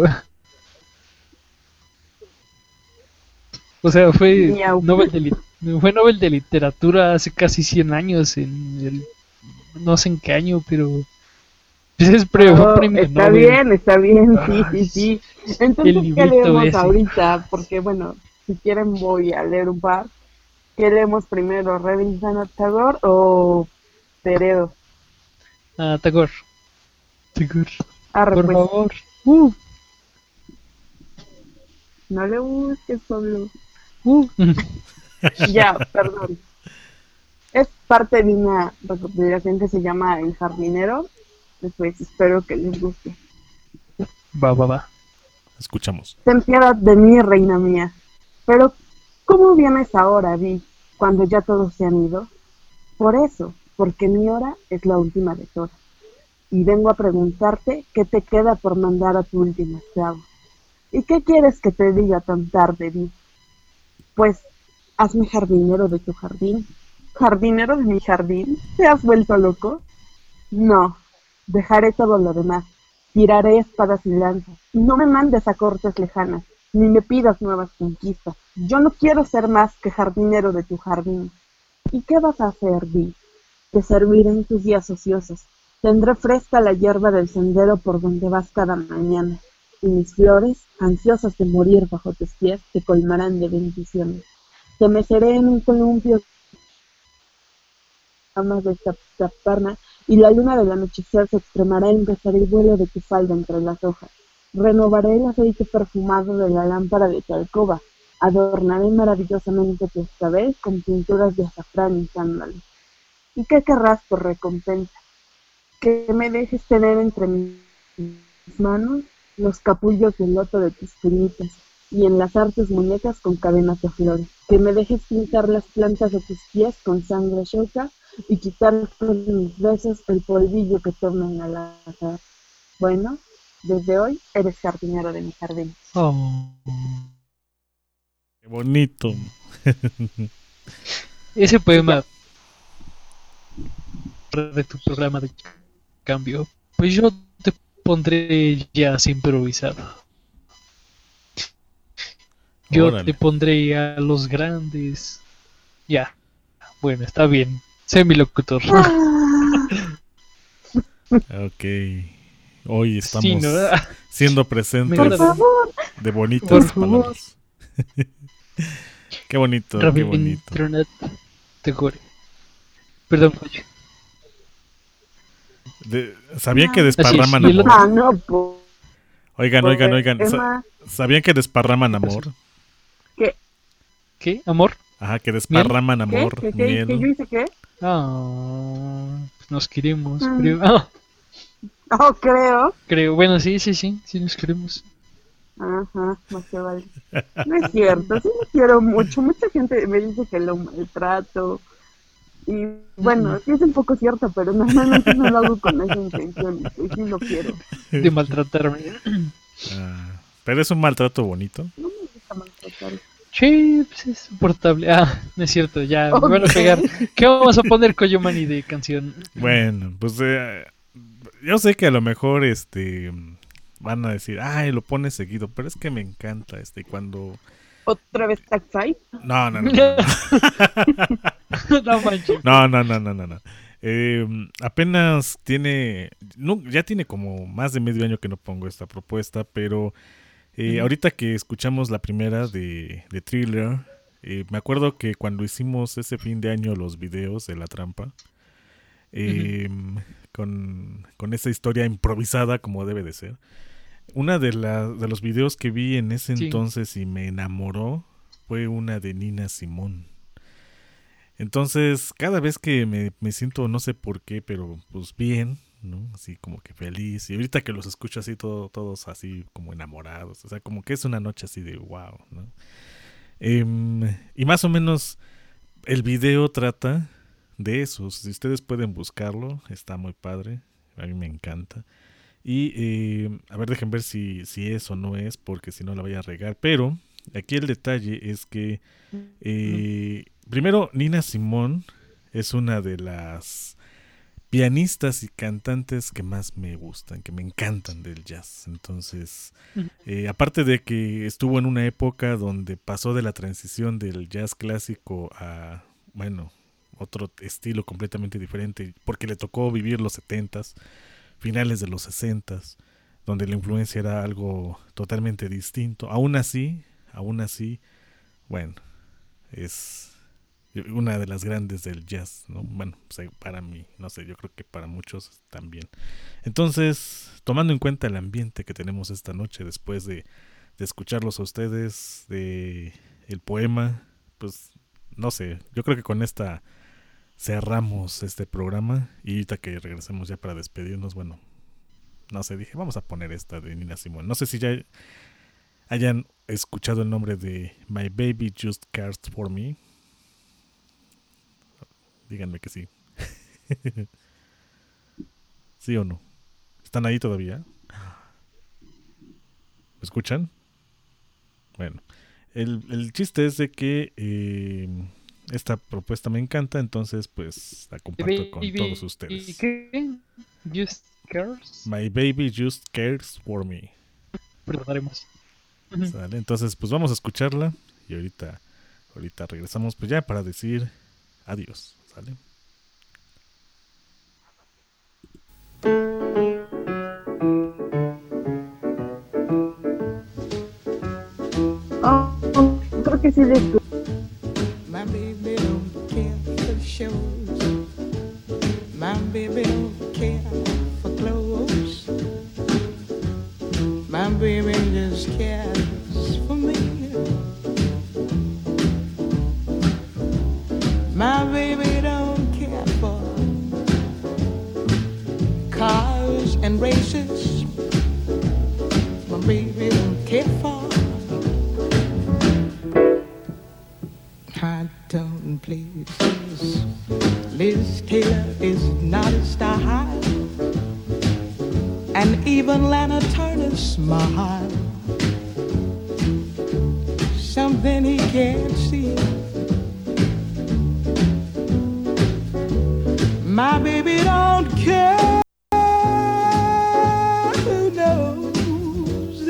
O sea, fue Miau. Nobel de, li- fue Nobel de Literatura hace casi cien años. En el, no sé en qué año, pero. Pues es pre- fue oh, premio está Nobel. bien, está bien, sí, Ay, sí, sí. el Entonces, ¿qué librito leemos ese. ahorita? Porque, bueno, si quieren voy a leer un par. ¿Qué leemos primero, Rabindranath Tagore o Peredo? Ah, Tagore. Tagore. Arre, Por pues, favor. Uh, no le busques solo. uh. Ya, perdón. Es parte de una recopilación que se llama El Jardinero. Después espero que les guste. Va, va, va. Escuchamos. Ten piedad de mí, reina mía. Pero, ¿cómo vienes ahora, Vi, cuando ya todos se han ido? Por eso, porque mi hora es la última de todas. Y vengo a preguntarte qué te queda por mandar a tu último esclavo. ¿Y qué quieres que te diga tan tarde, Vi? Pues, hazme jardinero de tu jardín. ¿Jardinero de mi jardín? ¿Te has vuelto loco? No, dejaré todo lo demás. Tiraré espadas y lanzas. No me mandes a cortes lejanas, ni me pidas nuevas conquistas. Yo no quiero ser más que jardinero de tu jardín. ¿Y qué vas a hacer, Vi? Te serviré en tus días ociosos. Tendré fresca la hierba del sendero por donde vas cada mañana. Y mis flores, ansiosas de morir bajo tus pies, te colmarán de bendiciones. Te meceré en un columpio ramas de Saparna, y la luna del anochecer se extremará al empezar el vuelo de tu falda entre las hojas. Renovaré el aceite perfumado de la lámpara de tu alcoba. Adornaré maravillosamente tu escabel con pinturas de azafrán y sándalo. ¿Y qué querrás por recompensa? Que me dejes tener entre mis manos los capullos de loto de tus puñitas y enlazar tus muñecas con cadenas de flores. Que me dejes pintar las plantas de tus pies con sangre choca y quitar con mis besos el polvillo que tornan al azar. Bueno, desde hoy eres jardinero de mi jardín. Oh. Qué bonito. Ese poema de tu programa de cambio, pues yo te pondré jazz improvisado. Yo Órale. te pondré a los grandes. Ya, bueno, está bien. Sé mi locutor. Ok. Hoy estamos Sí, ¿no? siendo Me presentes agrada. de bonitas Por favor. palabras. Qué bonito, qué bonito. Rabindranath Tagore. Perdón, oye. De- ¿Sabían que desparraman Así es, y el amor? otro- Ah, no, po- Oigan, oigan, oigan. sa- Emma, ¿Sabían que desparraman amor? ¿qué? ¿Qué? ¿Amor? Ajá, que desparraman ¿Qué? amor, ¿Qué? ¿Qué? miel. ¿Qué? ¿Yo hice qué? Ah, pues nos queremos, Mm. creo. Ah, Oh, creo. creo. Bueno, sí, sí, sí, sí nos queremos. Ajá, más que vale. No es cierto, sí me quiero mucho. Mucha gente me dice que lo maltrato. Y bueno, sí es un poco cierto, pero normalmente no lo hago con esa intención. Y sí lo quiero. De maltratarme. Ah, pero es un maltrato bonito. No me gusta maltratar. Sí, pues es soportable. Ah, no es cierto, ya me van a Ok. pegar. ¿Qué vamos a poner Koyomani de canción? Bueno, pues eh, yo sé que a lo mejor este van a decir, ay, lo pones seguido, pero es que me encanta este cuando ¿Otra vez Tag Fight? no, no, no, no, No manches. no, no, no, no, no, no. Eh, apenas tiene, no, ya tiene como más de medio año que no pongo esta propuesta, pero eh, Ujú. ahorita que escuchamos la primera de, de Thriller, eh, me acuerdo que cuando hicimos ese fin de año los videos de La Trampa, eh, con, con esa historia improvisada como debe de ser, una de, la, de los videos que vi en ese Sí. entonces y me enamoró fue una de Nina Simone. Entonces, cada vez que me, me siento, no sé por qué, pero pues bien, ¿no? Así como que feliz. Y ahorita que los escucho así, todo, todos así como enamorados. O sea, como que es una noche así de wow, ¿no? Em, y más o menos el video trata de eso. Si ustedes pueden buscarlo, está muy padre. A mí me encanta. Y eh, a ver, dejen ver si, si es o no es, porque si no la voy a regar. Pero aquí el detalle es que eh, primero, Nina Simone es una de las pianistas y cantantes que más me gustan, que me encantan del jazz. Entonces, eh, aparte de que estuvo en una época donde pasó de la transición del jazz clásico a, bueno, otro estilo completamente diferente, porque le tocó vivir los setentas, finales de los sesentas, donde la influencia era algo totalmente distinto. Aún así, aún así, bueno, es una de las grandes del jazz, ¿no? Bueno, pues para mí, no sé, yo creo que para muchos también. Entonces, tomando en cuenta el ambiente que tenemos esta noche, después de, de escucharlos a ustedes, de el poema, pues, no sé, yo creo que con esta cerramos este programa y ahorita que regresemos ya para despedirnos, bueno, no sé, dije, vamos a poner esta de Nina Simone. No sé si ya hayan escuchado el nombre de My Baby Just Cares For Me. Díganme que sí. ¿Sí o no? ¿Están ahí todavía? ¿Me escuchan? Bueno, el, el chiste es de que eh, esta propuesta me encanta, entonces pues la comparto con todos ¿Y ustedes. qué? Just cares. My Baby Just Cares For Me. Perdonaremos. ¿Sale? Entonces pues vamos a escucharla y ahorita, ahorita regresamos pues ya para decir adiós. ¿Sale? Oh, oh, creo que sí les My baby don't care for shows. high tone places. Liz Taylor is not a style, and even Lana Turner smile. Something he can't see. My baby don't care. Who knows?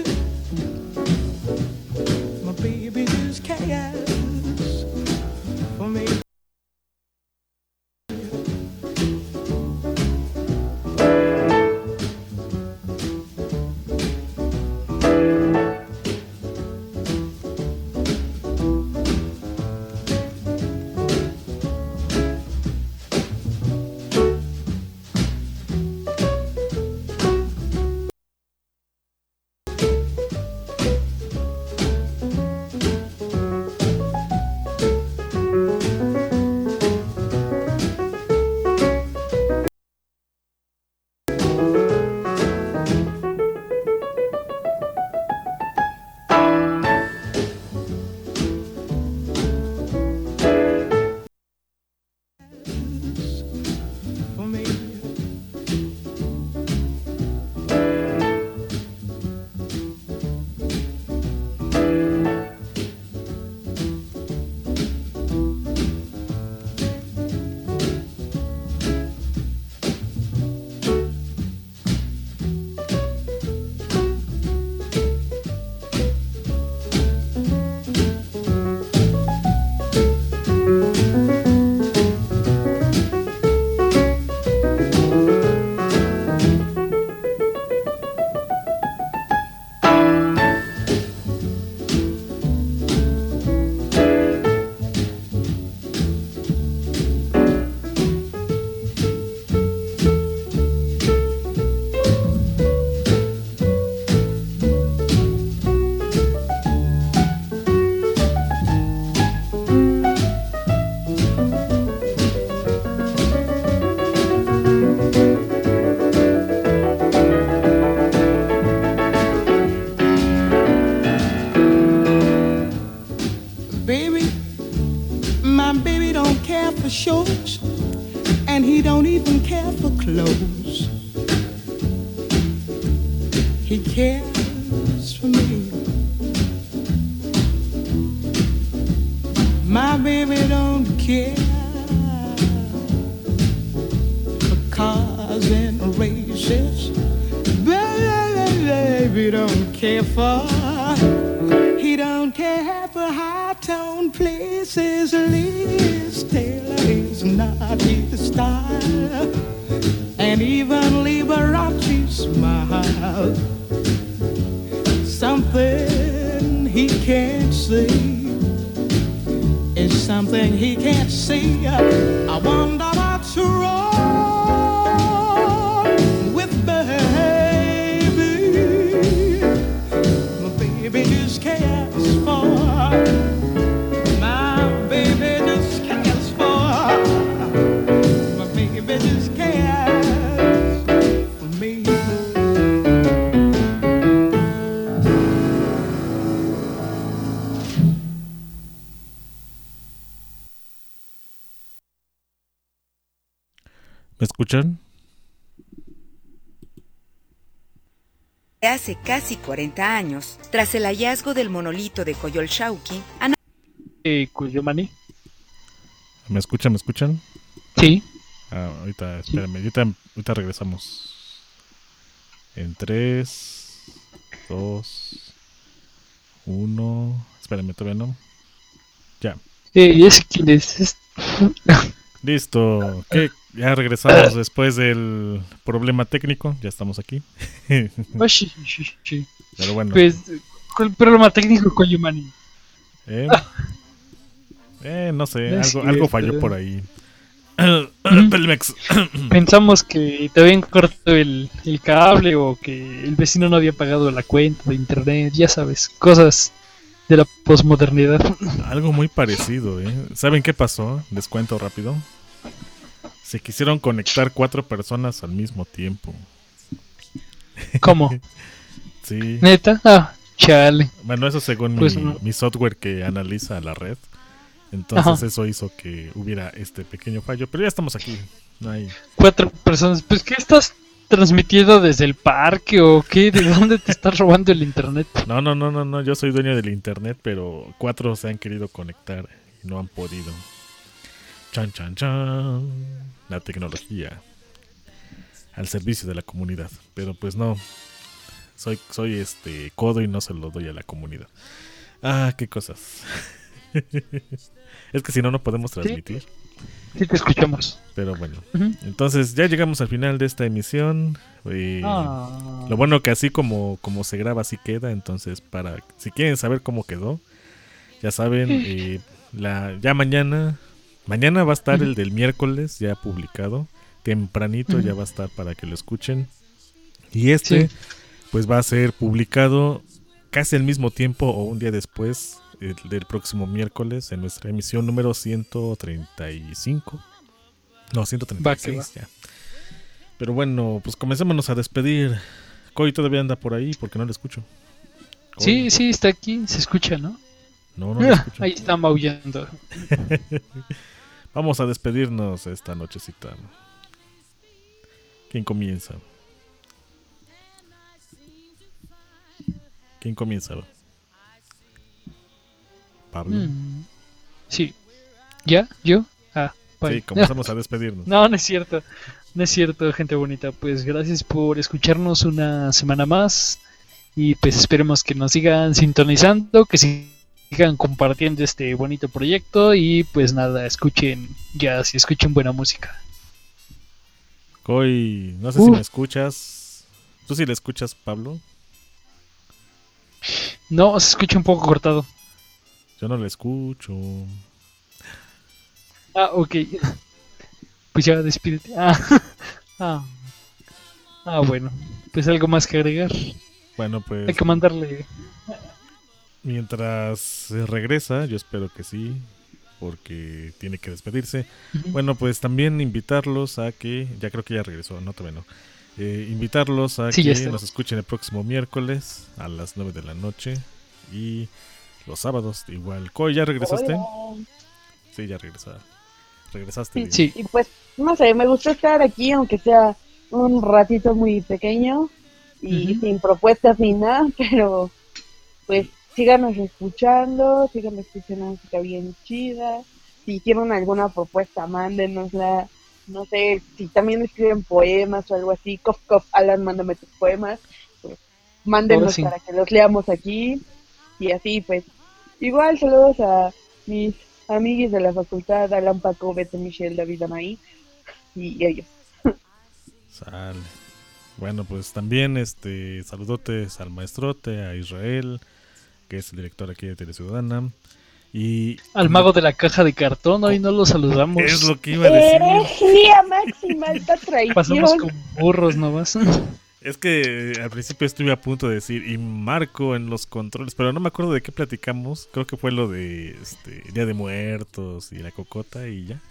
My baby just cares for me. Shorts, and he don't even care for clothes. He cares for me. My baby don't care for cars and races. Baby don't care for. He don't care for high tone places. Liz Taylor is not his style, and even Liberace smile. Something he can't see is something he can't see. I wonder what's wrong with baby. My baby just cares for. My baby just cares for. My baby just cares for me. ¿Me escuchan? Hace casi cuarenta años, tras el hallazgo del monolito de Coyolxauhqui, ana- Eh, Cuyomani. ¿Me escuchan? ¿Me escuchan? Sí. Ah, ahorita, espérame, ahorita, ahorita regresamos. En tres, dos, uno. Espérame, todavía no. Ya. Eh, ¿ese quién es? Es- Listo. ¿Qué? Ya regresamos después del problema técnico. Ya estamos aquí. Oh, sí, sí, sí. Pero bueno. Pues, ¿cuál problema técnico con Yumani? ¿Eh? Eh, no sé, No es algo, cierto. algo falló por ahí. Pelmex. Pensamos que te habían cortado el, el cable o que el vecino no había pagado la cuenta de internet, ya sabes, cosas de la posmodernidad. Algo muy parecido, ¿eh? ¿Saben qué pasó? Les cuento rápido. Se quisieron conectar cuatro personas al mismo tiempo. ¿Cómo? Sí. ¿Neta? Ah, chale. Bueno, eso según Pues mi, no. mi software que analiza la red. Entonces Ajá. eso hizo que hubiera este pequeño fallo, pero ya estamos aquí. No hay... Cuatro personas. Pues, ¿qué estás transmitiendo desde el parque o qué? ¿De dónde te estás robando el internet? No, no, no, no, no, yo soy dueño del internet, pero cuatro se han querido conectar y no han podido. Chan, chan, chan. La tecnología al servicio de la comunidad, pero pues no. Soy, soy este codo y no se lo doy a la comunidad. Ah, qué cosas. Es que si no, no podemos transmitir. Sí, sí te escuchamos. Pero bueno, Ujú. entonces ya llegamos al final de esta emisión. Y Ah. lo bueno que así como, como se graba, así queda. Entonces, para si quieren saber cómo quedó, ya saben, eh, la, ya mañana, mañana va a estar Ujú. el del miércoles ya publicado. Tempranito Ujú. ya va a estar para que lo escuchen. Y este, Sí. pues va a ser publicado casi al mismo tiempo o un día después el del próximo miércoles en nuestra emisión número ciento treinta y cinco. No, ciento treinta y seis Va que ya. Pero bueno, pues comencémonos a despedir. Coy todavía anda por ahí porque no le escucho. Coy. Sí, sí, está aquí. Se escucha, ¿no? No, no le escucho. Ahí está maullando. Vamos a despedirnos esta nochecita. ¿Quién comienza? ¿Quién comienza? Pablo. Mm. Sí. ¿Ya? ¿Yo? Ah, bye. Sí, comenzamos a despedirnos. No, no es cierto. No es cierto, gente bonita. Pues gracias por escucharnos una semana más. Y pues esperemos que nos sigan sintonizando, que sigan compartiendo este bonito proyecto. Y pues nada, escuchen jazz y escuchen buena música. Coy, no sé Uh. si me escuchas. ¿Tú sí le escuchas, Pablo? No, se escucha un poco cortado. Yo no le escucho. Ah, ok. Pues ya despídete. Ah, ah. Ah, bueno. Pues algo más que agregar. Bueno, pues Hay que mandarle. mientras se regresa, yo espero que sí, porque tiene que despedirse. Ujú. Bueno, pues también invitarlos a que, ya creo que ya regresó, no, todavía no. Eh, invitarlos a Sí, ya que está. nos escuchen el próximo miércoles a las nueve de la noche y los sábados igual. Coy, ¿ya regresaste? Hola. Sí, ya regresaste. Regresaste. digo. Sí. Y pues, no sé, me gustó estar aquí, aunque sea un ratito muy pequeño y Ujú. sin propuestas ni nada, pero pues síganos escuchando, síganos escuchando música bien chida. Si tienen alguna propuesta, mándenosla. No sé, si también escriben poemas o algo así, cof, cof, Alan, mándame tus poemas. Pues, mándenos Oh, sí. para que los leamos aquí. Y así, pues, igual saludos a mis amiguis de la facultad, Alan, Paco, Beto, Michelle, David, Anaí y ellos. Sale. Bueno, pues también este saludotes al maestrote, a Israel, que es el director aquí de Teleciudadana. Y Al mago de la caja de cartón, hoy no lo saludamos. es lo que iba a decir. ¡Herejía máxima, alta traición! Pasamos como burros nomás. Es que eh, al principio estuve a punto de decir y Marco en los controles, pero no me acuerdo de qué platicamos. Creo que fue lo de este Día de Muertos y la cocota y ya.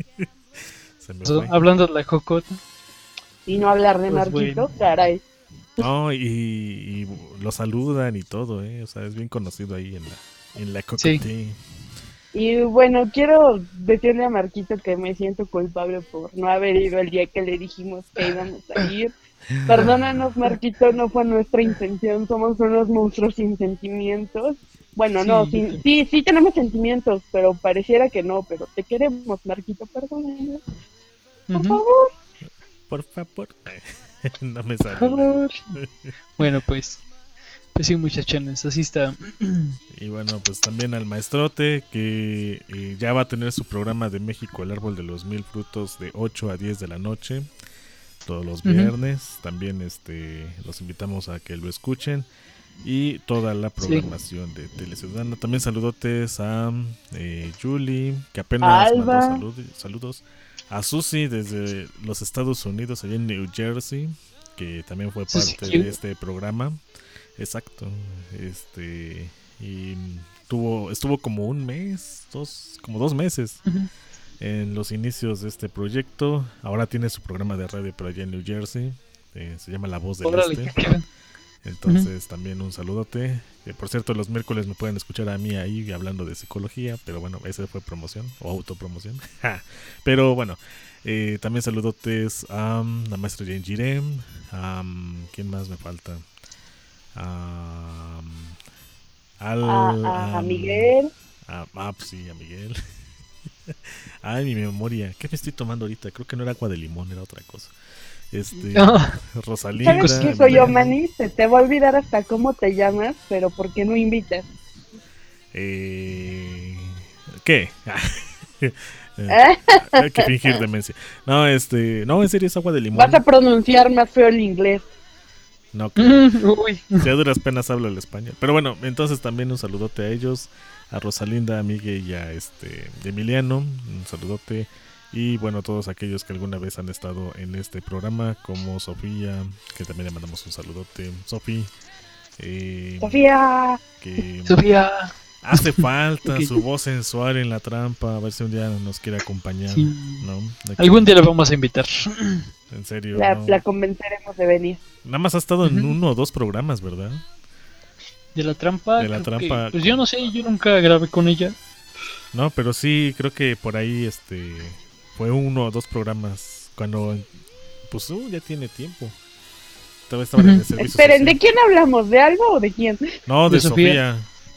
Se me fue. Hablando de la cocota. Y no hablar de Pues Marquito, bueno. caray. No, y, y lo saludan y todo, ¿eh? O sea, es bien conocido ahí en la, en la cocota. Sí. Y bueno, quiero decirle a Marquito que me siento culpable por no haber ido el día que le dijimos que íbamos a ir. Perdónanos, Marquito, no fue nuestra intención, somos unos monstruos sin sentimientos. Bueno, Sí, no, yo sí, creo. sí, sí tenemos sentimientos, pero pareciera que no, pero te queremos, Marquito, perdónanos, por Ujú. favor. Por favor. No me Por sale. favor. Bueno, pues. Pues sí, muchachones, así está. Y bueno, pues también al maestrote que eh, ya va a tener su programa de México, el árbol de los mil frutos, de ocho a diez de la noche, todos los Ujú. viernes. También este los invitamos a que lo escuchen. Y toda la programación de Teleciudadana. También saludotes a eh, Julie, que apenas Alba. mandó salud- saludos. A Susi desde los Estados Unidos, allá en New Jersey, que también fue Susi parte Q. de este programa. Exacto. Este y tuvo estuvo como un mes, dos, como dos meses Ujú. en los inicios de este proyecto. Ahora tiene su programa de radio, pero allá en New Jersey. Eh, se llama La Voz del Órale, Este. qué chido. Entonces, uh-huh. también un saludote. Eh, por cierto, los miércoles me pueden escuchar a mí ahí hablando de psicología, pero bueno, esa fue promoción o autopromoción. Pero bueno, eh, también saludotes a um, la maestra Jane Jirem. Um, ¿Quién más me falta? Um, al, a, a um, Miguel. A, ah, pues sí, a Miguel. Ay, mi memoria. ¿Qué me estoy tomando ahorita? Creo que no era agua de limón, era otra cosa. Este, Rosalinda. ¿Sabes qué soy yo, Manny? Se te va a olvidar hasta cómo te llamas, pero ¿por qué no invitas? Eh, ¿Qué? Hay que fingir demencia. No, este, no, en serio es agua de limón. Vas a pronunciar más feo el inglés. No, uy. Si a duras penas hablo el español. Pero bueno, entonces también un saludote a ellos, a Rosalinda, a Miguel y a este Emiliano, un saludote. Y bueno, todos aquellos que alguna vez han estado en este programa, como Sofía, que también le mandamos un saludote. Sofi, eh, Sofía, que Sofía, hace falta okay. su voz sensual en la trampa, a ver si un día nos quiere acompañar. Sí. ¿No? Algún día la vamos a invitar. En serio. La, ¿no? la convenceremos de venir. Nada más ha estado en uh-huh. uno o dos programas, ¿verdad? De la trampa. De la trampa. Que, pues yo no sé, yo nunca grabé con ella. No, pero sí, creo que por ahí este fue uno o dos programas cuando pues uh, ya tiene tiempo. Todavía estaba uh-huh. en el servicio Esperen, social. ¿De quién hablamos? ¿De algo o de quién? No, de, de Sofía. Sofía.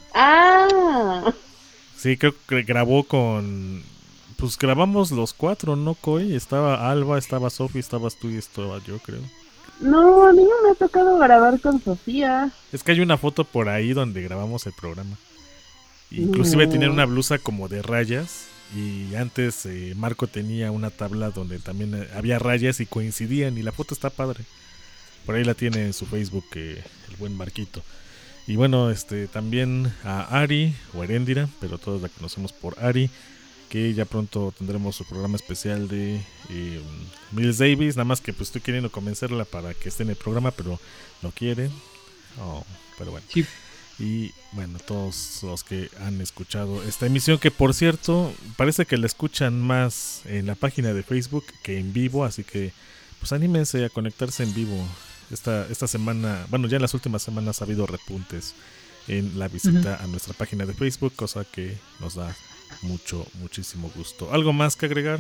Ah. Sí, creo que grabó con pues grabamos los cuatro, ¿no, Coy? Estaba Alba, estaba Sofía, estabas tú y estaba yo, creo. No, a mí no me ha tocado grabar con Sofía. Es que hay una foto por ahí donde grabamos el programa. Inclusive no. tenían una blusa como de rayas. Y antes eh, Marco tenía una tabla donde también eh, había rayas y coincidían. Y la foto está padre. Por ahí la tiene en su Facebook eh, el buen Marquito. Y bueno, este también a Ari o Heréndira, pero todos la conocemos por Ari, que ya pronto tendremos su programa especial de eh, Miles Davis. Nada más que pues estoy queriendo convencerla para que esté en el programa, pero no quiere. Oh, pero bueno. Sí. Y bueno, todos los que han escuchado esta emisión, que por cierto, parece que la escuchan más en la página de Facebook que en vivo, así que pues anímense a conectarse en vivo. Esta, esta semana, bueno, ya en las últimas semanas ha habido repuntes en la visita uh-huh. a nuestra página de Facebook, cosa que nos da mucho, muchísimo gusto. ¿Algo más que agregar?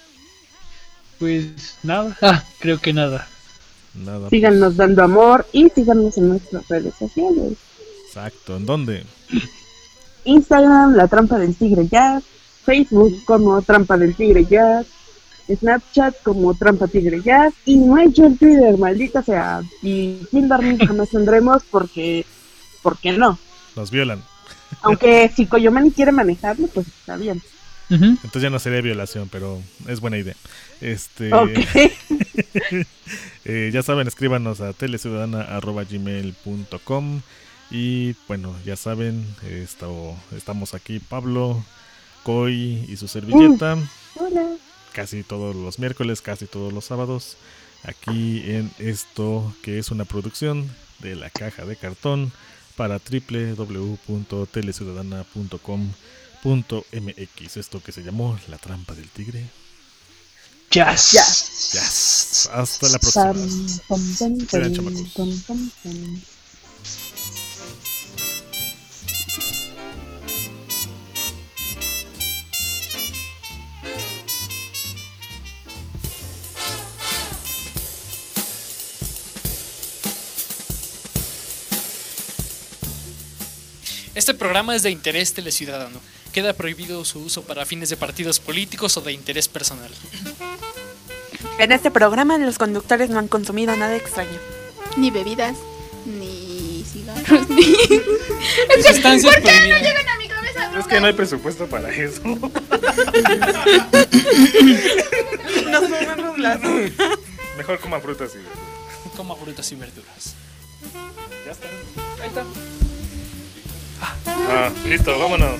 Pues nada, ah, creo que nada. Nada. Síganos pues. dando amor y síganos en nuestras redes sociales. Exacto, ¿en dónde? Instagram, La Trampa del Tigre Jazz, Facebook como Trampa del Tigre Jazz, Snapchat como Trampa Tigre Jazz y no he hecho el Twitter, maldita sea. Y Kinderman jamás tendremos porque, porque no. Nos violan. Aunque si Coyoman quiere manejarlo, pues está bien. Uh-huh. Entonces ya no sería violación, pero es buena idea. Este, okay. eh, ya saben, escríbanos a teleciudadana arroba gmail punto com. Y bueno, ya saben, esto, estamos aquí Pablo, Coy y su servilleta. Uh, hola. Casi todos los miércoles, casi todos los sábados, aquí en esto que es una producción de La Caja de Cartón para doble u doble u doble u punto teleciudadana punto com punto m x. Esto que se llamó La Trampa del Tigre. Jazz. Jazz. Jazz. Hasta la próxima. Serán chamacos. Este programa es de interés teleciudadano. Queda prohibido su uso para fines de partidos políticos o de interés personal. En este programa los conductores no han consumido nada extraño. Ni bebidas, ni cigarros, ni... Es que, Sustancias ¿por qué prohibidas. no llegan a mi cabeza drogas? Es que no hay presupuesto para eso. Nos comemos las... Mejor coman frutas y verduras. Coma frutas y verduras. Ya está. Ahí está. Ah, listo, vámonos.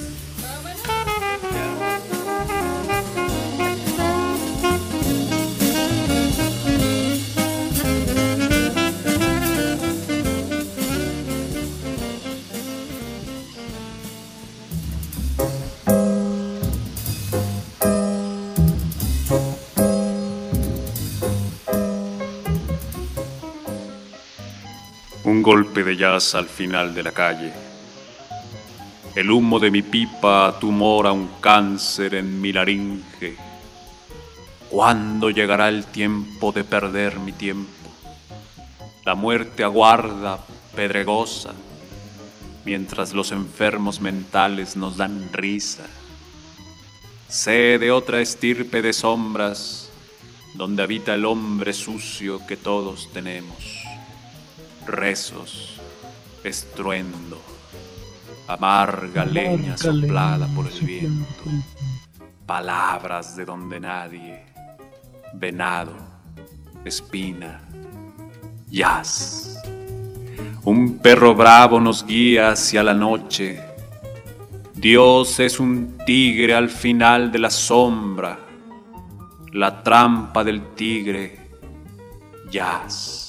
Un golpe de jazz al final de la calle. El humo de mi pipa tumora un cáncer en mi laringe. ¿Cuándo llegará el tiempo de perder mi tiempo? La muerte aguarda pedregosa, mientras los enfermos mentales nos dan risa. Sé de otra estirpe de sombras, donde habita el hombre sucio que todos tenemos. Rezos, estruendo, amarga leña soplada por el viento, palabras de donde nadie, venado, espina, jazz. Un perro bravo nos guía hacia la noche. Dios es un tigre al final de la sombra. La trampa del tigre, jazz.